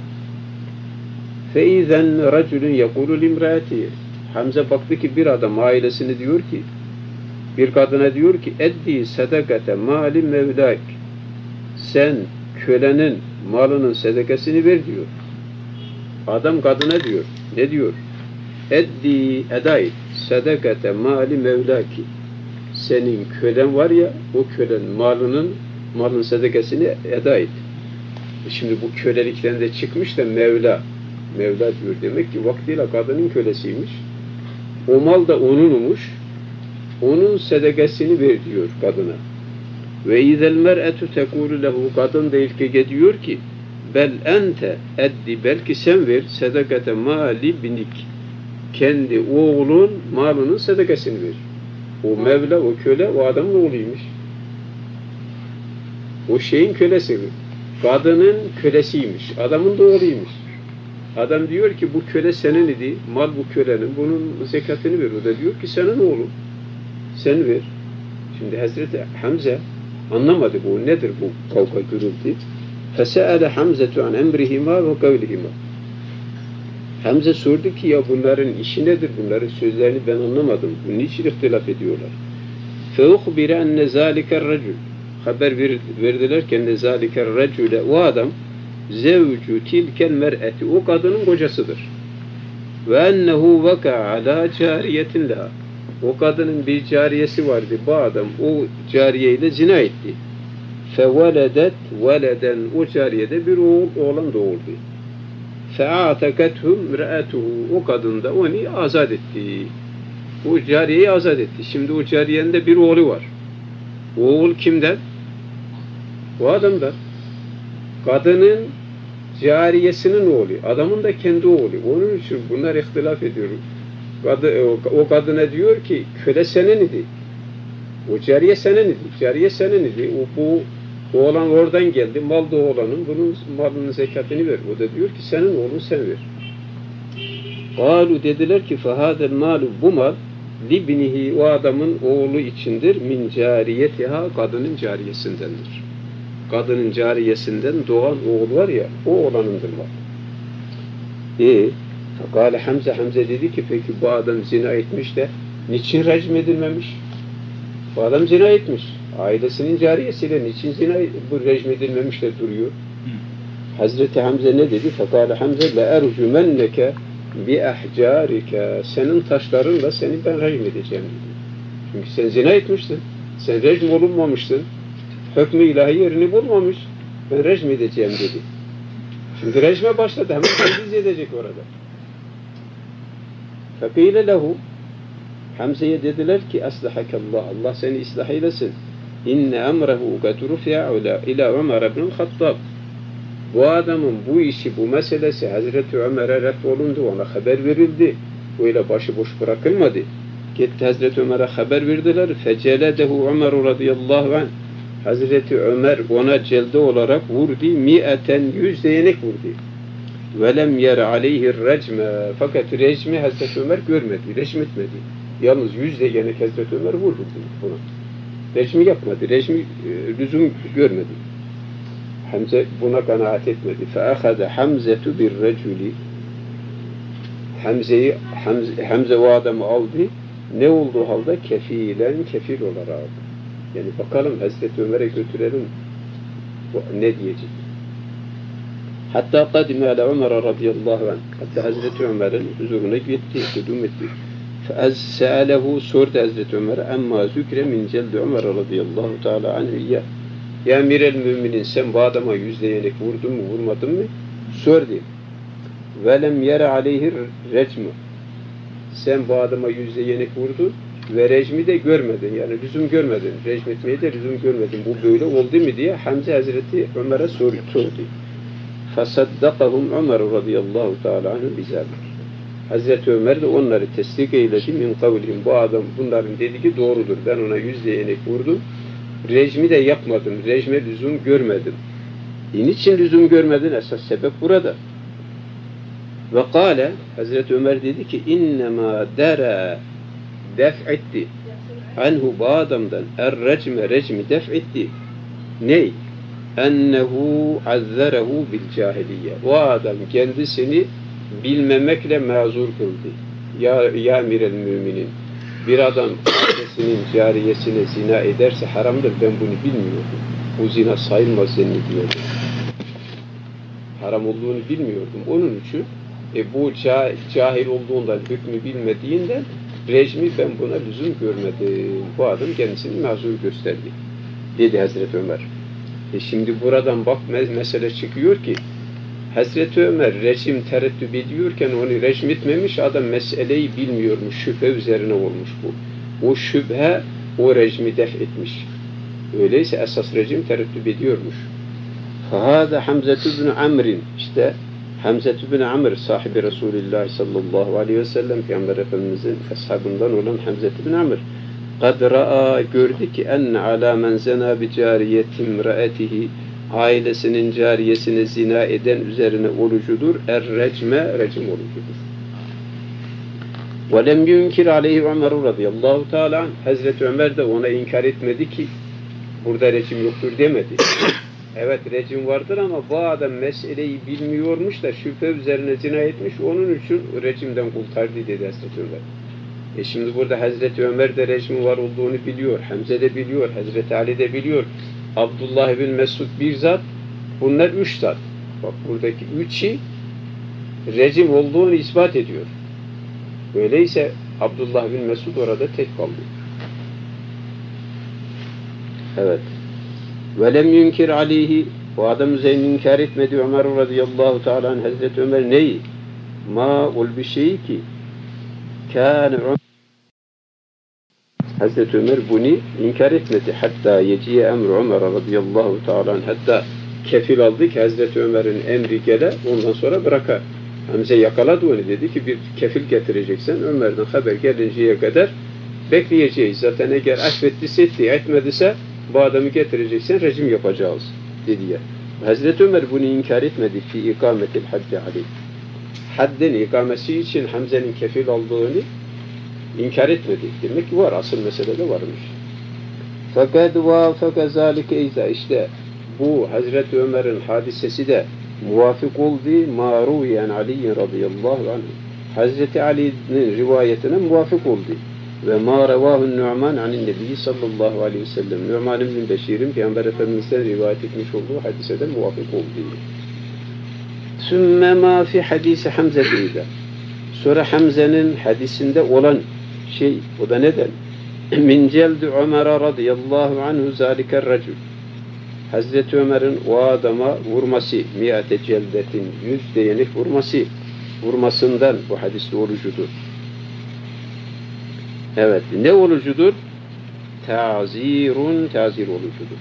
Feizen raculun yekulu limraatihi. Hamze baktı ki bir adam ailesini diyor ki, bir kadına diyor ki, eddi sedekate mali mevlak. Sen kölenin malının sedekasını ver diyor. Adam kadına diyor. Ne diyor? Eddi edayt sedekate mali mevlaki. Senin kölen var ya, o kölenin malının sedekasını eda et. Şimdi bu kölelikten de çıkmış da Mevla diyor. Demek ki vaktiyle kadının kölesiymiş. O mal da onunmuş. Onun sedekasını ver diyor kadına. Ve izel mer'etu tekulu lehu, kadın da ilk diyor ki bel ente eddi, belki sen ver sedekate mali binik. Kendi oğlun malının sedekasını ver. O Mevla, o köle, o adamın oğluymuş. O şeyin kölesi. Kadının kölesiymiş. Adamın da oğluymuş. Adam diyor ki bu köle senin idi. Mal bu kölenin. Bunun zekatını ver. O da diyor ki senin oğlun. Sen ver. Şimdi Hazreti Hamze anlamadı bu. Nedir bu kavga gürültü? Fese'ele Hamzetu an emrihima ve kavlihima. Hamze sordu ki ya bunların işi nedir? Bunların sözlerini ben anlamadım. Bunun niçin ihtilaf ediyorlar? فَاُخْبِرَ اَنَّ ذَٰلِكَ الرَّجُلُ. Haber verdiler ki اَنَّ ذَٰلِكَ الرَّجُلَ. O adam زَوْجُ تِلْكَ الْمَرْأَةِ. O kadının kocasıdır. وَاَنَّهُ وَكَعَ عَلَى جَارِيَةٍ لَهَا. O kadının bir cariyesi vardı. Bu adam o cariyeyle zina etti. فَوَلَدَتْ وَلَدًا. O cariyede bir oğlan doğurdu. فَاَعْتَكَتْهُ مْرَأَتُهُ. O kadın da onu azat etti. O cariyeyi azat etti. Şimdi o cariyenin de bir oğlu var. O oğul kimden? O adamdan. Kadının cariyesinin oğlu. Adamın da kendi oğlu. Onun için bunlar ihtilaf ediyor. O kadına diyor ki köle senin idi. O cariye senin idi. Cariye senin idi. Bu oğlan oradan geldi. Mal da oğlanın. Bunun malının zekatını ver. O da diyor ki senin oğlun sen ver. Galu dediler ki fehâdel malu, bu mal libnihi, o adamın oğlu içindir. Min cariyetiha, kadının cariyesindendir. Kadının cariyesinden doğan oğul var ya, o oğlanındır mal. Fekâle Hamze dedi ki peki bu adam zina etmiş de niçin recm edilmemiş? Bu adam zina etmiş. Ailesinin cariyesiyle niçin bu recm edilmemiş de duruyor? Hazreti Hamze ne dedi? Fekâle Hamze le ercümenneke bi ahcarike. Senin taşlarınla seni ben recm edeceğim dedi. Çünkü sen zina etmişsin. Sen recm olunmamışsın. Hükmü ilahi yerini bulmamış. Ben recm edeceğim dedi. Şimdi recme başladı. Hemen tendiz edecek orada. Fekîle lehu. Hamze'ye dediler ki aslahakallah. Allah seni ıslah eylesin. İnne emrehu kad rufi'a ila Ömer ibn Hattab. Bu adamın bu işi, bu meselesi Hazreti Ömer'e ref olundu, ona haber verildi. Öyle başıboş bırakılmadı. Gitti Hazreti Ömer'e haber verdiler. Feceledehu Ömer radıyallahu anh. Hazreti Ömer ona celde olarak vurdu. 100 değnek vurdu. Velem yer aleyhi recme. Fakat recmi Hazreti Ömer görmedi, recm etmedi. Yalnız 100 değnek Hazreti Ömer vurdu buna. Recmi yapmadı, recmi lüzum görmedi. Hamze buna kanaat etmedi. فَأَخَذَ حَمْزَةُ بِالرَّجُلِ. Hamze o adamı aldı. Ne olduğu halde kefil olarak aldı. Yani bakalım Hazreti Ömer'e götürelim ne diyecek. Hatta kadime ala Ömer radıyallahu anh. Hatta Hazreti Ömer'in huzuruna gitti, kudum etti. Se'alehu sordu Hazreti Ömer'e emma zükre min celdi Ömer radıyallahu teala anhu ya. Ya emirel müminin sen bu adama yüzleyenek vurdun mu vurmadın mı? Sordu. Velem yere aleyhi recmi. Sen bu adama yüzleyenek vurdun ve recmi de görmedin. Yani lüzum görmedin. Recm etmeyi de lüzum görmedin. Bu böyle oldu mu diye Hamze Hazreti Ömer'e sordu. Fasaddakahum Ömer radıyallahu teala anhu bizalik. Hazreti Ömer de onları tesdik eyledi min kavlihim. Bu adam bunların dediği doğrudur. Ben ona yüzleyenek vurdum. Rejmi de yapmadım. Rejme lüzum görmedim. Niçin lüzum görmedin? Esas sebep burada. Ve kâle Hazreti Ömer dedi ki innema dera def'etti anhu bu adamdan recmi def'etti. Ney? Ennehu azzerehu bil cahiliye. O adam kendisini bilmemekle mazur kıldı. Ya emirel müminin. Bir adam annesinin cariyesine zina ederse haramdır. Ben bunu bilmiyordum. Bu zina sayılmaz zannediyordum. Haram olduğunu bilmiyordum. Onun için bu cahil olduğundan, hükmü bilmediğinden rejimi ben buna lüzum görmedim. Bu adam kendisini mazur gösterdi. Dedi Hazreti Ömer. Şimdi buradan bak mesele çıkıyor ki Hazreti Ömer rejim tereddüt ediyorken onu rejim etmemiş, adam meseleyi bilmiyormuş, şüphe üzerine olmuş bu. O şüphe o rejimi def etmiş. Öyleyse esas rejim tereddüt ediyormuş. Fahada Hamze ibn Amr'in, işte Hamze ibn Amr sahibi Resulullah sallallahu aleyhi ve sellem Peygamber Efendimizin ashabından olan Hamze ibn Amr kad ra'a gördü ki enne ala men zena bi cariyetim ra'etihi ailesinin cariyesini zina eden üzerine orucudur. Recim orucudur. Ve lem yunkir aleyhi Ömer radıyallahu teala anh. Hazreti Ömer de ona inkar etmedi ki burada recim yoktur demedi. Evet recim vardır ama bu adam meseleyi bilmiyormuş da şüphe üzerine zina etmiş, onun için recimden kurtardı dedi Hazreti Ömer. Şimdi burada Hazreti Ömer de rejim var olduğunu biliyor, Hamze de biliyor, Hazreti Ali de biliyor. Abdullah bin Mesud bir zat, bunlar üç zat. Bak buradaki üçü rejim olduğunu ispat ediyor. Öyleyse Abdullah bin Mesud orada tek kaldı. Evet. Velem yunkir aleyhi, bu adam üzerine inkar etmedi Ömer radıyallahu teala anh. Hazreti Ömer neyi? Ma ol bir şey ki kâne Hazreti Ömer bunu inkar etmedi. Hatta yeciye emru Ömer radıyallahu teala anh. Hatta kefil aldı ki Hazreti Ömer'in emri gele ondan sonra bırakar. Hamze yakaladı onu, dedi ki bir kefil getireceksen Ömer'den haber gelinceye kadar bekleyeceğiz. Zaten eğer affettiyse etti, etmediyse bu adamı getireceksen rejim yapacağız dedi ya. Hazreti Ömer bunu inkar etmedi fi ikametil haddi aleyh. Haddin ikamesi için Hamze'nin kefil aldığını inkar etmedi. Demek ki var, asıl meselede varmış. Fakat vâfaka zâlike izâ, işte bu Hazreti Ömer'in hadisesi de muvafık oldu ma'ruyen Ali radıyallahu anh. Hazreti Ali'nin rivayetine muvafık oldu. Ve ma revahu'n Nu'man anin Nebi sallallahu aleyhi ve sellem. Nu'man ibn Beşir'in Peygamber Efendimiz'den rivayet etmiş olduğu hadiseden muvafık oldu. Sümme ma fi hadisi Hamze'de. Sonra Hamze'nin hadisinde olan şey, o da neden? Min celdi Ömer radıyallahu anhu zâliker racul. Hazreti Ömer'in o adama vurması, mi'ate celdetin, 100 değnek vurmasından bu hadiste orucudur. Evet, ne orucudur? Tazir orucudur.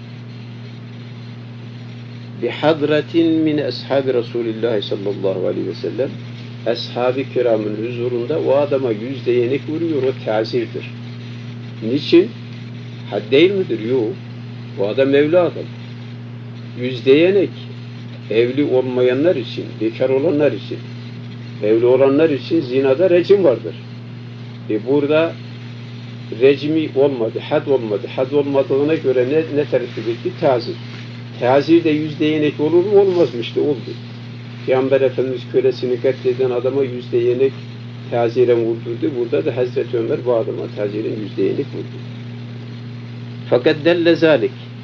Bihadretin min ashabi Resulullah sallallahu aleyhi ve sellem, ashab-ı kiramın huzurunda o adama 100 değnek vuruyor, o tazirdir. Niçin? Had değil midir? Yok. O adam evli adam. 100 değnek evli olmayanlar için, bekar olanlar için, evli olanlar için zinada rejim vardır. Burada rejimi olmadı, had olmadı. Had olmadığına göre ne tereddüt etti? Tazir. Tazir de 100 değnek olur mu? Olmazmış da oldu. Peygamber Efendimiz kölesini katleden adama 100 değnek taziren vurdurdu. Burada da Hazreti Ömer bu adama taziren 100 değnek vurdu. Fakat delle zalik.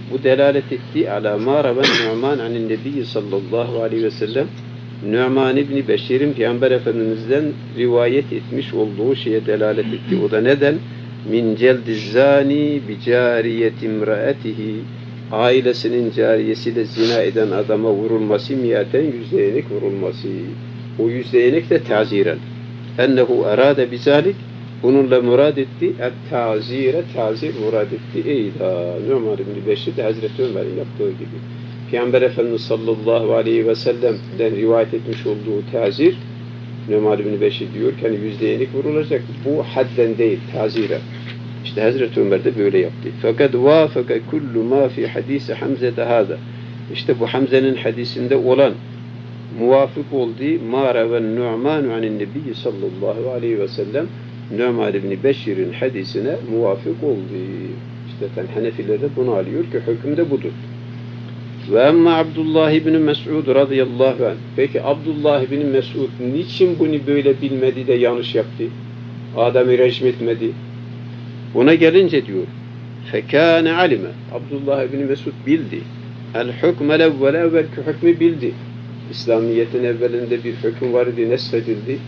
Bu delalet etti ala ma raven Nu'man anin Nebi sallallahu aleyhi ve sellem, Nu'man İbni Beşir'in Peygamber Efendimiz'den rivayet etmiş olduğu şeye delalet etti. O da neden? Min celdiz zani bi cariyeti imraetihi, ailesinin cariyesiyle zina eden adama vurulması, miyaten 100 değnek vurulması. O 100 değnek de taziren. Ennehu erade bizalik, bununla murad etti. Et-tazire, tazir murad etti. Eyda, Nu'man İbni Beşir de Hazreti Ömer'in yaptığı gibi. Peygamber Efendimiz sallallahu aleyhi ve sellem'den rivayet etmiş olduğu tazir, Nu'man İbni Beşir diyor ki hani 100 değnek vurulacak. Bu hadden değil, taziren. İşte Hazreti Ömer de böyle yaptı. Fakat vâfaka kullu mâ fi hadîsi Hamze'de hâda. İşte bu Hamze'nin hadisinde olan muvafık olduğu mâ raven Nu'mânu anin Nebiyyi sallallahu aleyhi ve sellem, Nu'man İbni Beşir'in hadisine muvafık oldu. İşte Hanefiler de bunu alıyor ki hüküm de budur. Ve emma Abdullah İbni Mes'ud radıyallahu anh. Peki Abdullah İbni Mes'ud niçin bunu böyle bilmedi de yanlış yaptı? Adem'i rejim etmedi. Buna gelince diyor, fekâne alime. Abdullah İbni Mes'ud bildi. El hükmel evvelki hükmü bildi. İslamiyet'in evvelinde bir hüküm vardı, neshedildi.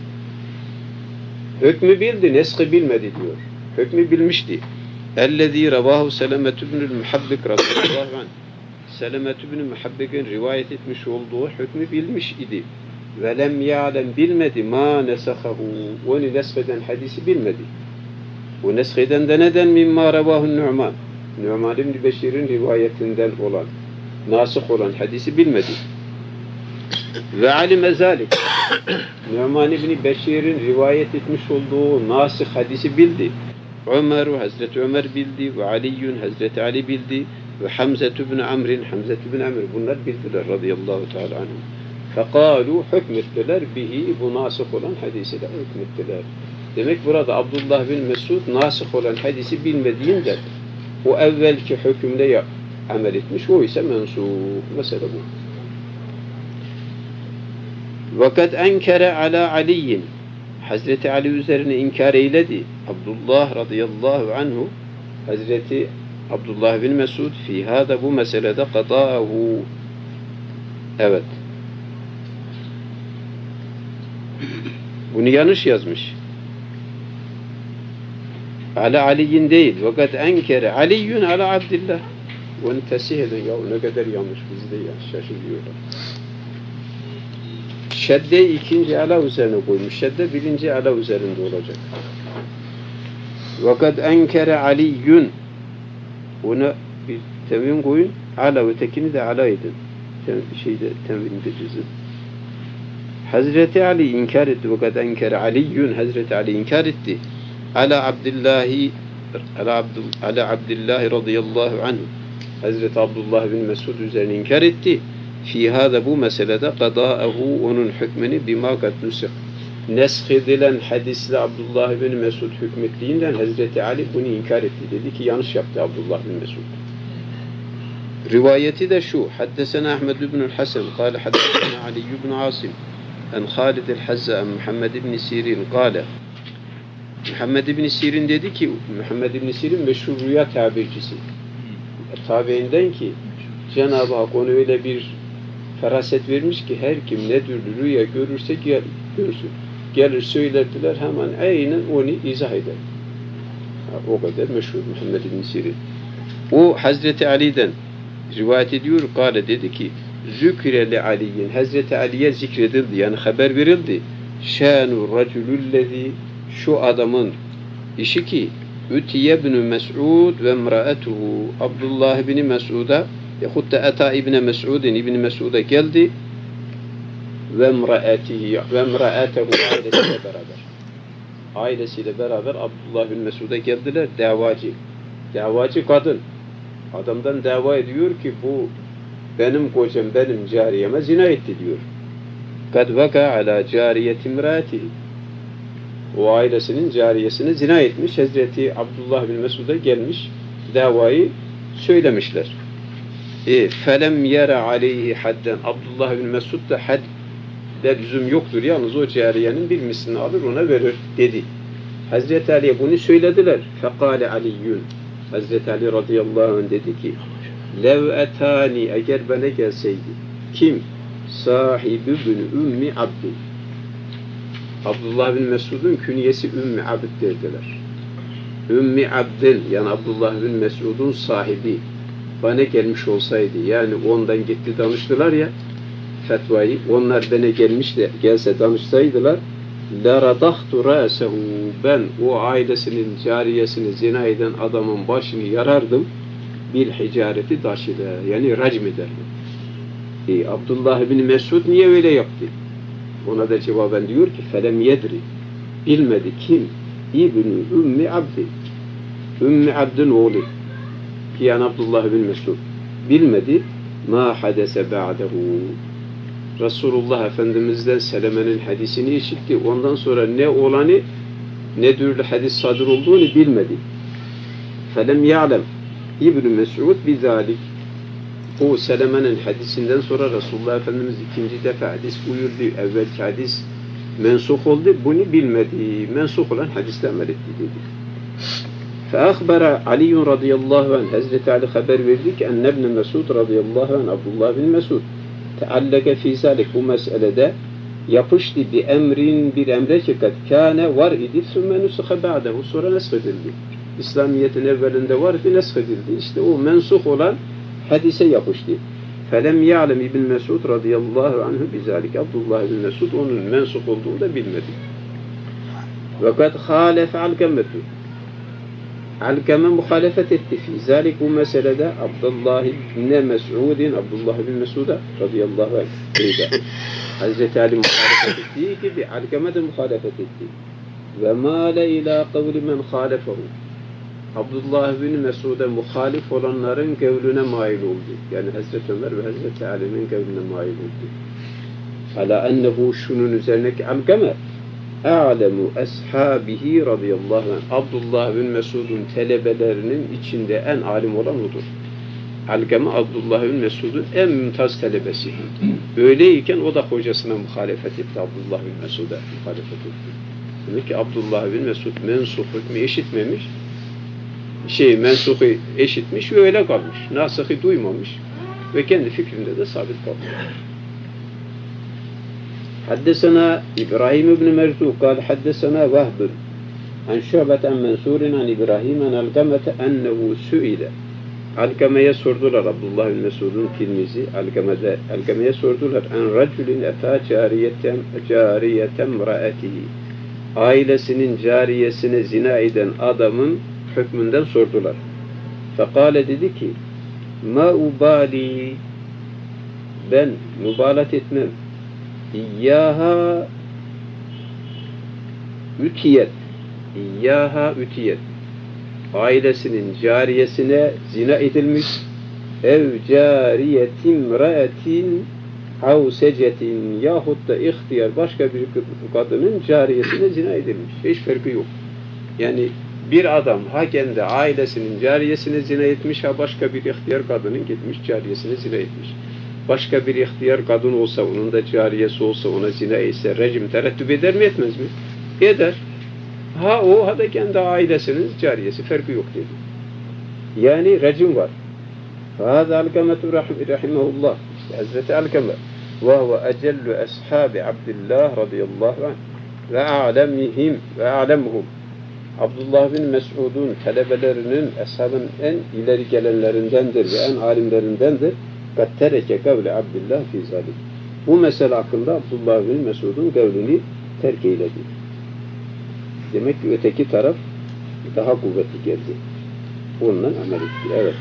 Hükmü bildi, neskı bilmedi diyor. Hükmü bilmişti. Ellezî revâhu Selemet ibnül Muhabbik radıyallahu anh. Selemet ibn-i Muhabbik'in rivayet etmiş olduğu hükmü bilmiş idi. Ve lem ya'lem bilmedi ma nesahahu. Onu nesheden hadisi bilmedi. Bu nesheden de neden mimma revahu Nu'man. Nu'man İbni Beşir'in rivayetinden olan, nasıh olan hadisi bilmedi. Ve alime zalik. Nu'man İbni Beşir'in rivayet etmiş olduğu nasıh hadisi bildi. Hazreti Ömer bildi ve Aliyyun, Hazreti Ali bildi. Ve Hamze ibn Amr'in, Hamze ibn Amr, bunlar bildiler radıyallahu teala anhum. Fekalu, hükmettiler bihi, bu nasıh olan hadisi de hükmettiler. Demek burada Abdullah bin Mesud nasıh olan hadisi bilmediğinden o evvelki hükümle amel etmiş, o ise mensuh. Mesela bu. Vakat enkere ala Aliyin, Hazreti Ali üzerine inkar eyledi. Abdullah radıyallahu anhu, Hazreti Abdullah bin Mesud fi hâda, bu meselede kadâhu. Evet. Bunu yanlış yazmış. Ala Aliyin değil. Vakat enkere Aliyyun ala Abdillah. Onu tesih edin ya. Ne kadar yanlış, bizde ya. Şaşırıyorlar. Şedde ikinci ala üzerine koymuş. Şedde birinci ala üzerinde olacak. Vakat enkere Aliyyun. Ona bir tevin koyun. Ala, ötekini de ala edin. Tevin edeceğiz. Hazreti Ali inkar etti. Vakat enkere Aliyyun. Hazreti Ali inkar etti. Ala Abdillahi radıyallahu anh. Hazreti Abdullah bin Mesud üzerine inkar etti. Fi hâda, bu meselede kadâehu, onun hükmünü bima kad nusih. Nesk edilen hadisle Abdullah bin Mesud hükmettiğinden Hazreti Ali bunu inkar etti. Dedi ki yanlış yaptı Abdullah bin Mesud. Rivayeti de şu. Haddesena Ahmed ibn Hasan قال حدثنا علي بن عاصم عن خالد الحزة عن محمد بن سيرين قال. Muhammed ibn Sirin dedi ki, Muhammed ibn Sirin meşhur rüya tabircisi. Tabiinden ki Cenab-ı Hak onu öyle bir feraset vermiş ki her kim ne türlü rüya görürse görsün. Gelir söylerdiler, hemen aynen onu izah eder. O kadar meşhur Muhammed ibn Sirin. O Hazreti Ali'den rivayet ediyor. Kâle, dedi ki zükre Ali'yin, Hazreti Ali'ye zikredildi, yani haber verildi. Şânur raculullezî, şu adamın işi ki Ütiye ibn Mes'ud ve emraetuhu, Abdullah bin Mes'ud'a yahut da Ata ibn Mes'ud'in, İbn Mes'ud'a geldi ve emraetihi ve emraetehu, ailesiyle beraber. Ailesiyle beraber Abdullah bin Mes'ud'a geldiler. Davacı kadın. Adamdan dava ediyor ki bu benim kocam benim cariyeme zina etti diyor. Kad vaka ala cariyeti imraetihi. O ailesinin cariyesine zina etmiş. Hazreti Abdullah bin Mesud'a gelmiş, davayı söylemişler. Felem yere aleyhi hadden. Abdullah bin Mesud da hadde lüzum yoktur. Yalnız o cariyenin bir mislini alır ona verir dedi. Hazreti Ali'ye bunu söylediler. Fekale Aliyyun. Hazreti Ali radıyallahu anh dedi ki lev etani, eğer bana gelseydi, kim? Sahibi bin Ümmi Abdi. Abdullah bin Mesud'un künyesi Ümmi Abd derdiler. Ümmi Abd'in, yani Abdullah bin Mesud'un sahibi bana gelmiş olsaydı, yani ondan gitti danıştılar ya fetvayı, onlar bana gelmiş de gelse danışsaydılar, لَرَدَخْتُ رَأْسَهُ, ben o ailesinin cariyesini zina eden adamın başını yarardım, bil hicareti taş ile, yani racm ederdim. Abdullah bin Mesud niye öyle yaptı? Ona da cevaben diyor ki felem yedri, bilmedi kim? İbn-i Ümmi Abdi, Ümmi Abd'in oğlu, yani Abdullah bin Mesud bilmedi. Ma hadese ba'dehu, Resulullah Efendimiz'den Seleme'nin hadisini işitti. Ondan sonra ne olanı, ne türlü hadis sadır olduğunu bilmedi. Felem ya'lem İbn-i Mesud bizalik, o Seleme'nin hadisinden sonra Resulullah Efendimiz ikinci defa hadis buyurdu. Evvelki hadis mensuh oldu. Bunu bilmedi. Mensuh olan hadisle amel etti dedi. فَأَخْبَرَ عَلِيٌّ رَضِيَ اللّٰهُ عَنْهُ, Hazreti Ali haber verdi ki اَنَّ ابْنَ مَسُودْ radıyallahu anh, Abdullah bin Mesud tealleke fî zâlik, bu meselede yapıştı bir emrin, bir emre ki kad kâne var idi sümme nusuha ba'dehu, sonra nesk edildi. İslamiyet'in evvelinde var idi, nesk edildi. İşte o mensuh olan hadise yapıştı. Felem ya'lem İbn Mesud radıyallahu anhu bizalik, Abdullah bin Mesud onun mensuh olduğunu da bilmedi. Ve kad hâlefe Alkametu, Alkame muhalefet etti fi zalik, bu meselede Abdullah bin Mesud'in, Abdullah bin Mesud'a radıyallahu anh Hazreti Ali muhalefet ettiği gibi Alkame de muhalefet etti. Ve mâle ilâ kavli men hâlefehu, Abdullah bin Mesud'a muhalif olanların kavline mail oldu. Yani Hazreti Ömer ve Hazreti Ali'nin kavline mail oldu. Ala ennehu, şunun üzerine ki Alkame a'lemu ashabihi radıyallahu anh, Abdullah bin Mesud'un talebelerinin içinde en alim olan odur. Alkame Abdullah bin Mesud'un en mümtaz talebesi. Böyleyken o da hocasına muhalefet etti. Abdullah bin Mesud'a muhalefet etti. Demek ki Abdullah bin Mesud mensuh hükmü eşitmemiş, mensuhu eşitmiş ve öyle kalmış. Nasıhı duymamış ve kendi fikrinde de sabit kalmış. Haddesena İbrahim ibn Merzuq kâle haddesena Vahb an Şu'bet an Mansur an İbrahim an Alkamete ennehu su'ile. Alkame'ye sordular, Abdullah bin Mesud'un tilmizi Alkame'ye sordular en raculin etâ cariyetem ra'atihi, ailesinin cariyesine zina eden adamın hükmünden sordular. Fekale, dedi ki ma ubali, ben mübalat etmem, İyyâhâ ütiyet, ailesinin cariyesine zina edilmiş, ev cariyetim ra'etin havsecetin, yahut da ihtiyar başka bir kadının cariyesine zina edilmiş. Hiç farkı yok. Yani bir adam ha kendi ailesinin cariyesine zina etmiş, ha başka bir ihtiyar kadının gitmiş cariyesine zina etmiş. Başka bir ihtiyar kadın olsa, onun da cariyesi olsa, ona zina etse rejim terettüp eder mi, etmez mi? Eder. Ha o, ha da kendi ailesinin cariyesi, farkı yok dedi. Yani rejim var. فَهَذَا Alkametu rahimahullah, Hazreti Alkame وَهُوَ اَجَلُّ أَصْحَابِ Abdillah radıyallahu anh ve a'lemuhum, Abdullah bin Mesud'un talebelerinin, eshabın en ileri gelenlerindendir ve en alimlerindendir. قَدْ تَرَكَ قَوْلَ عَبْدِ اللّٰهِ فِي ذَلِكَ, bu mesele hakkında Abdullah bin Mesud'un kavlini terk eyledi. Demek ki öteki taraf daha kuvvetli geldi. Onunla amel etti. Evet.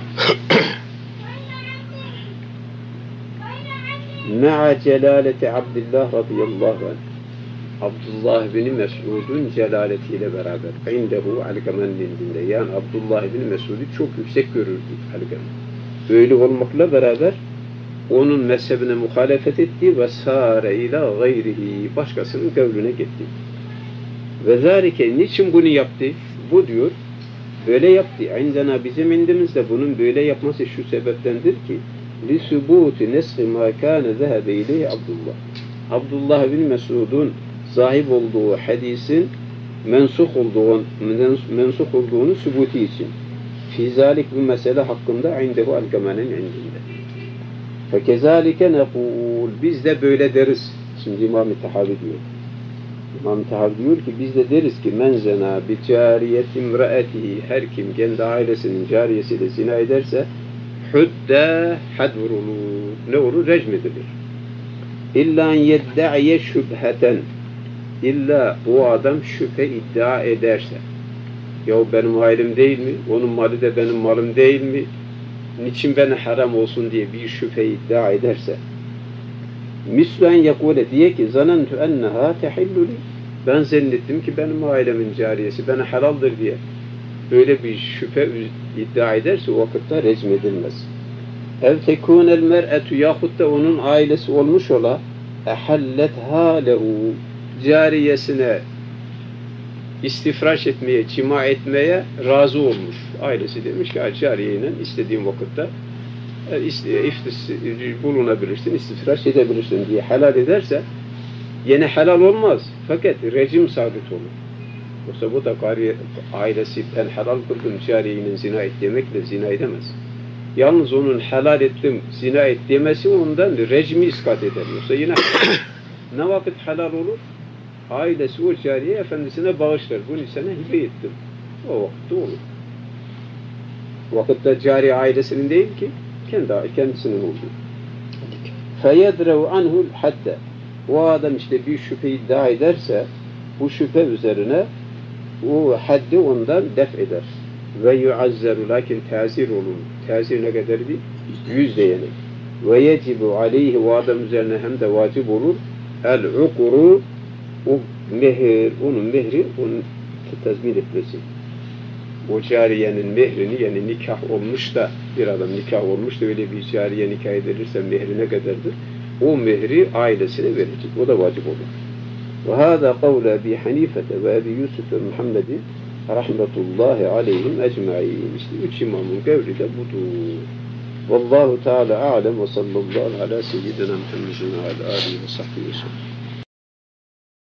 مَعَ celaleti Abdillah radıyallahu anh, Abdullah bin Mesud'un celaletiyle beraber, indehu Alkame'nin indinde, yani Abdullah bin Mesud'u çok yüksek görürdü Alkame. Öyle olmakla beraber onun mezhebine muhalefet etti ve sâre ilâ gayrihi, başkasının kavline gitti. Ve zâlike, niçin bunu yaptı? Bu diyor, böyle yaptı. İndena, bizim indimizde bunun böyle yapması şu sebeptendir ki lisubûti nesli mâ kâne zehebe ileyhi Abdullah. Abdullah bin Mesud'un sahip olduğu hadisin mensuh olduğunu sübuti için. Fizalik bu mesele hakkında indehu el-Gamen'in indinde. Fekezalike nekul. Biz de böyle deriz. Şimdi İmam-ı Tahavi diyor. İmam-ı Tahavi diyor ki biz de deriz ki men zena bi cariyetim ra'etihi, her kim kendi ailesinin cariyesiyle zina ederse hudde had vurulur. Ne olur? Recm edilir. İlla yedda'iye şübheten. İlla o adam şüphe iddia ederse. Ya benim ailem değil mi? Onun malı da benim malım değil mi? Niçin bana haram olsun diye bir şüphe iddia ederse. Mislen yakule diye ki zanentu enneha tehilluli. Ben zannettim ki benim ailemin cariyesi bana halaldır diye. Böyle bir şüphe iddia ederse o vakitte recm edilmez. Ev tekunel mer'etu yahut da onun ailesi olmuş ola ehalletha lehu, cariyesine istifraş etmeye, cima etmeye razı olmuş. Ailesi demiş ki cariyeyle istediğin vakitte bulunabilirsin, istifraş edebilirsin diye helal ederse yine helal olmaz. Fakat rejim sabit olur. Yoksa bu da ailesi ben helal kıldım cariyeyle zina et demekle zina edemez. Yalnız onun helal ettim, zina et demesi ondan rejimi iskat eder. Yoksa yine ne vakit helal olur? Ailesi o cariye efendisine bağışlar. Bunu sana hibe ettim. O vakitte olur. Vakitte cariye ailesinin değil ki kendisinin olduğu. فَيَدْرَوْ عَنْهُ الْحَدَّ. O adam işte bir şüphe iddia ederse bu şüphe üzerine o haddi ondan def eder. Ve yuazzaru, lakin tazir olur. Tazir ne kadar değil? 100 yani. Ve yecibu aleyhi, o adam üzerine hem de vacip olur. El-ukuru, o mehir, onun mehri, onun tezmin etmesi. O cariyenin mehrini, yani nikah olmuş da, bir adam nikah olmuş da öyle bir cariye nikah edilirse mehri ne kadardır? O mehri ailesine verecek. O da vacip olur. Ve hâzâ kavle Ebi Hanifete ve Ebi Yusuf ve Muhammed'in rahmetullahi aleyhim ecma'in. İşte 3 imamın kavli de budur. Vallahu Teala a'lem ve sallallahu ala seyyidina Muhammedin ve ala alihi ve sahbihi ve sellem.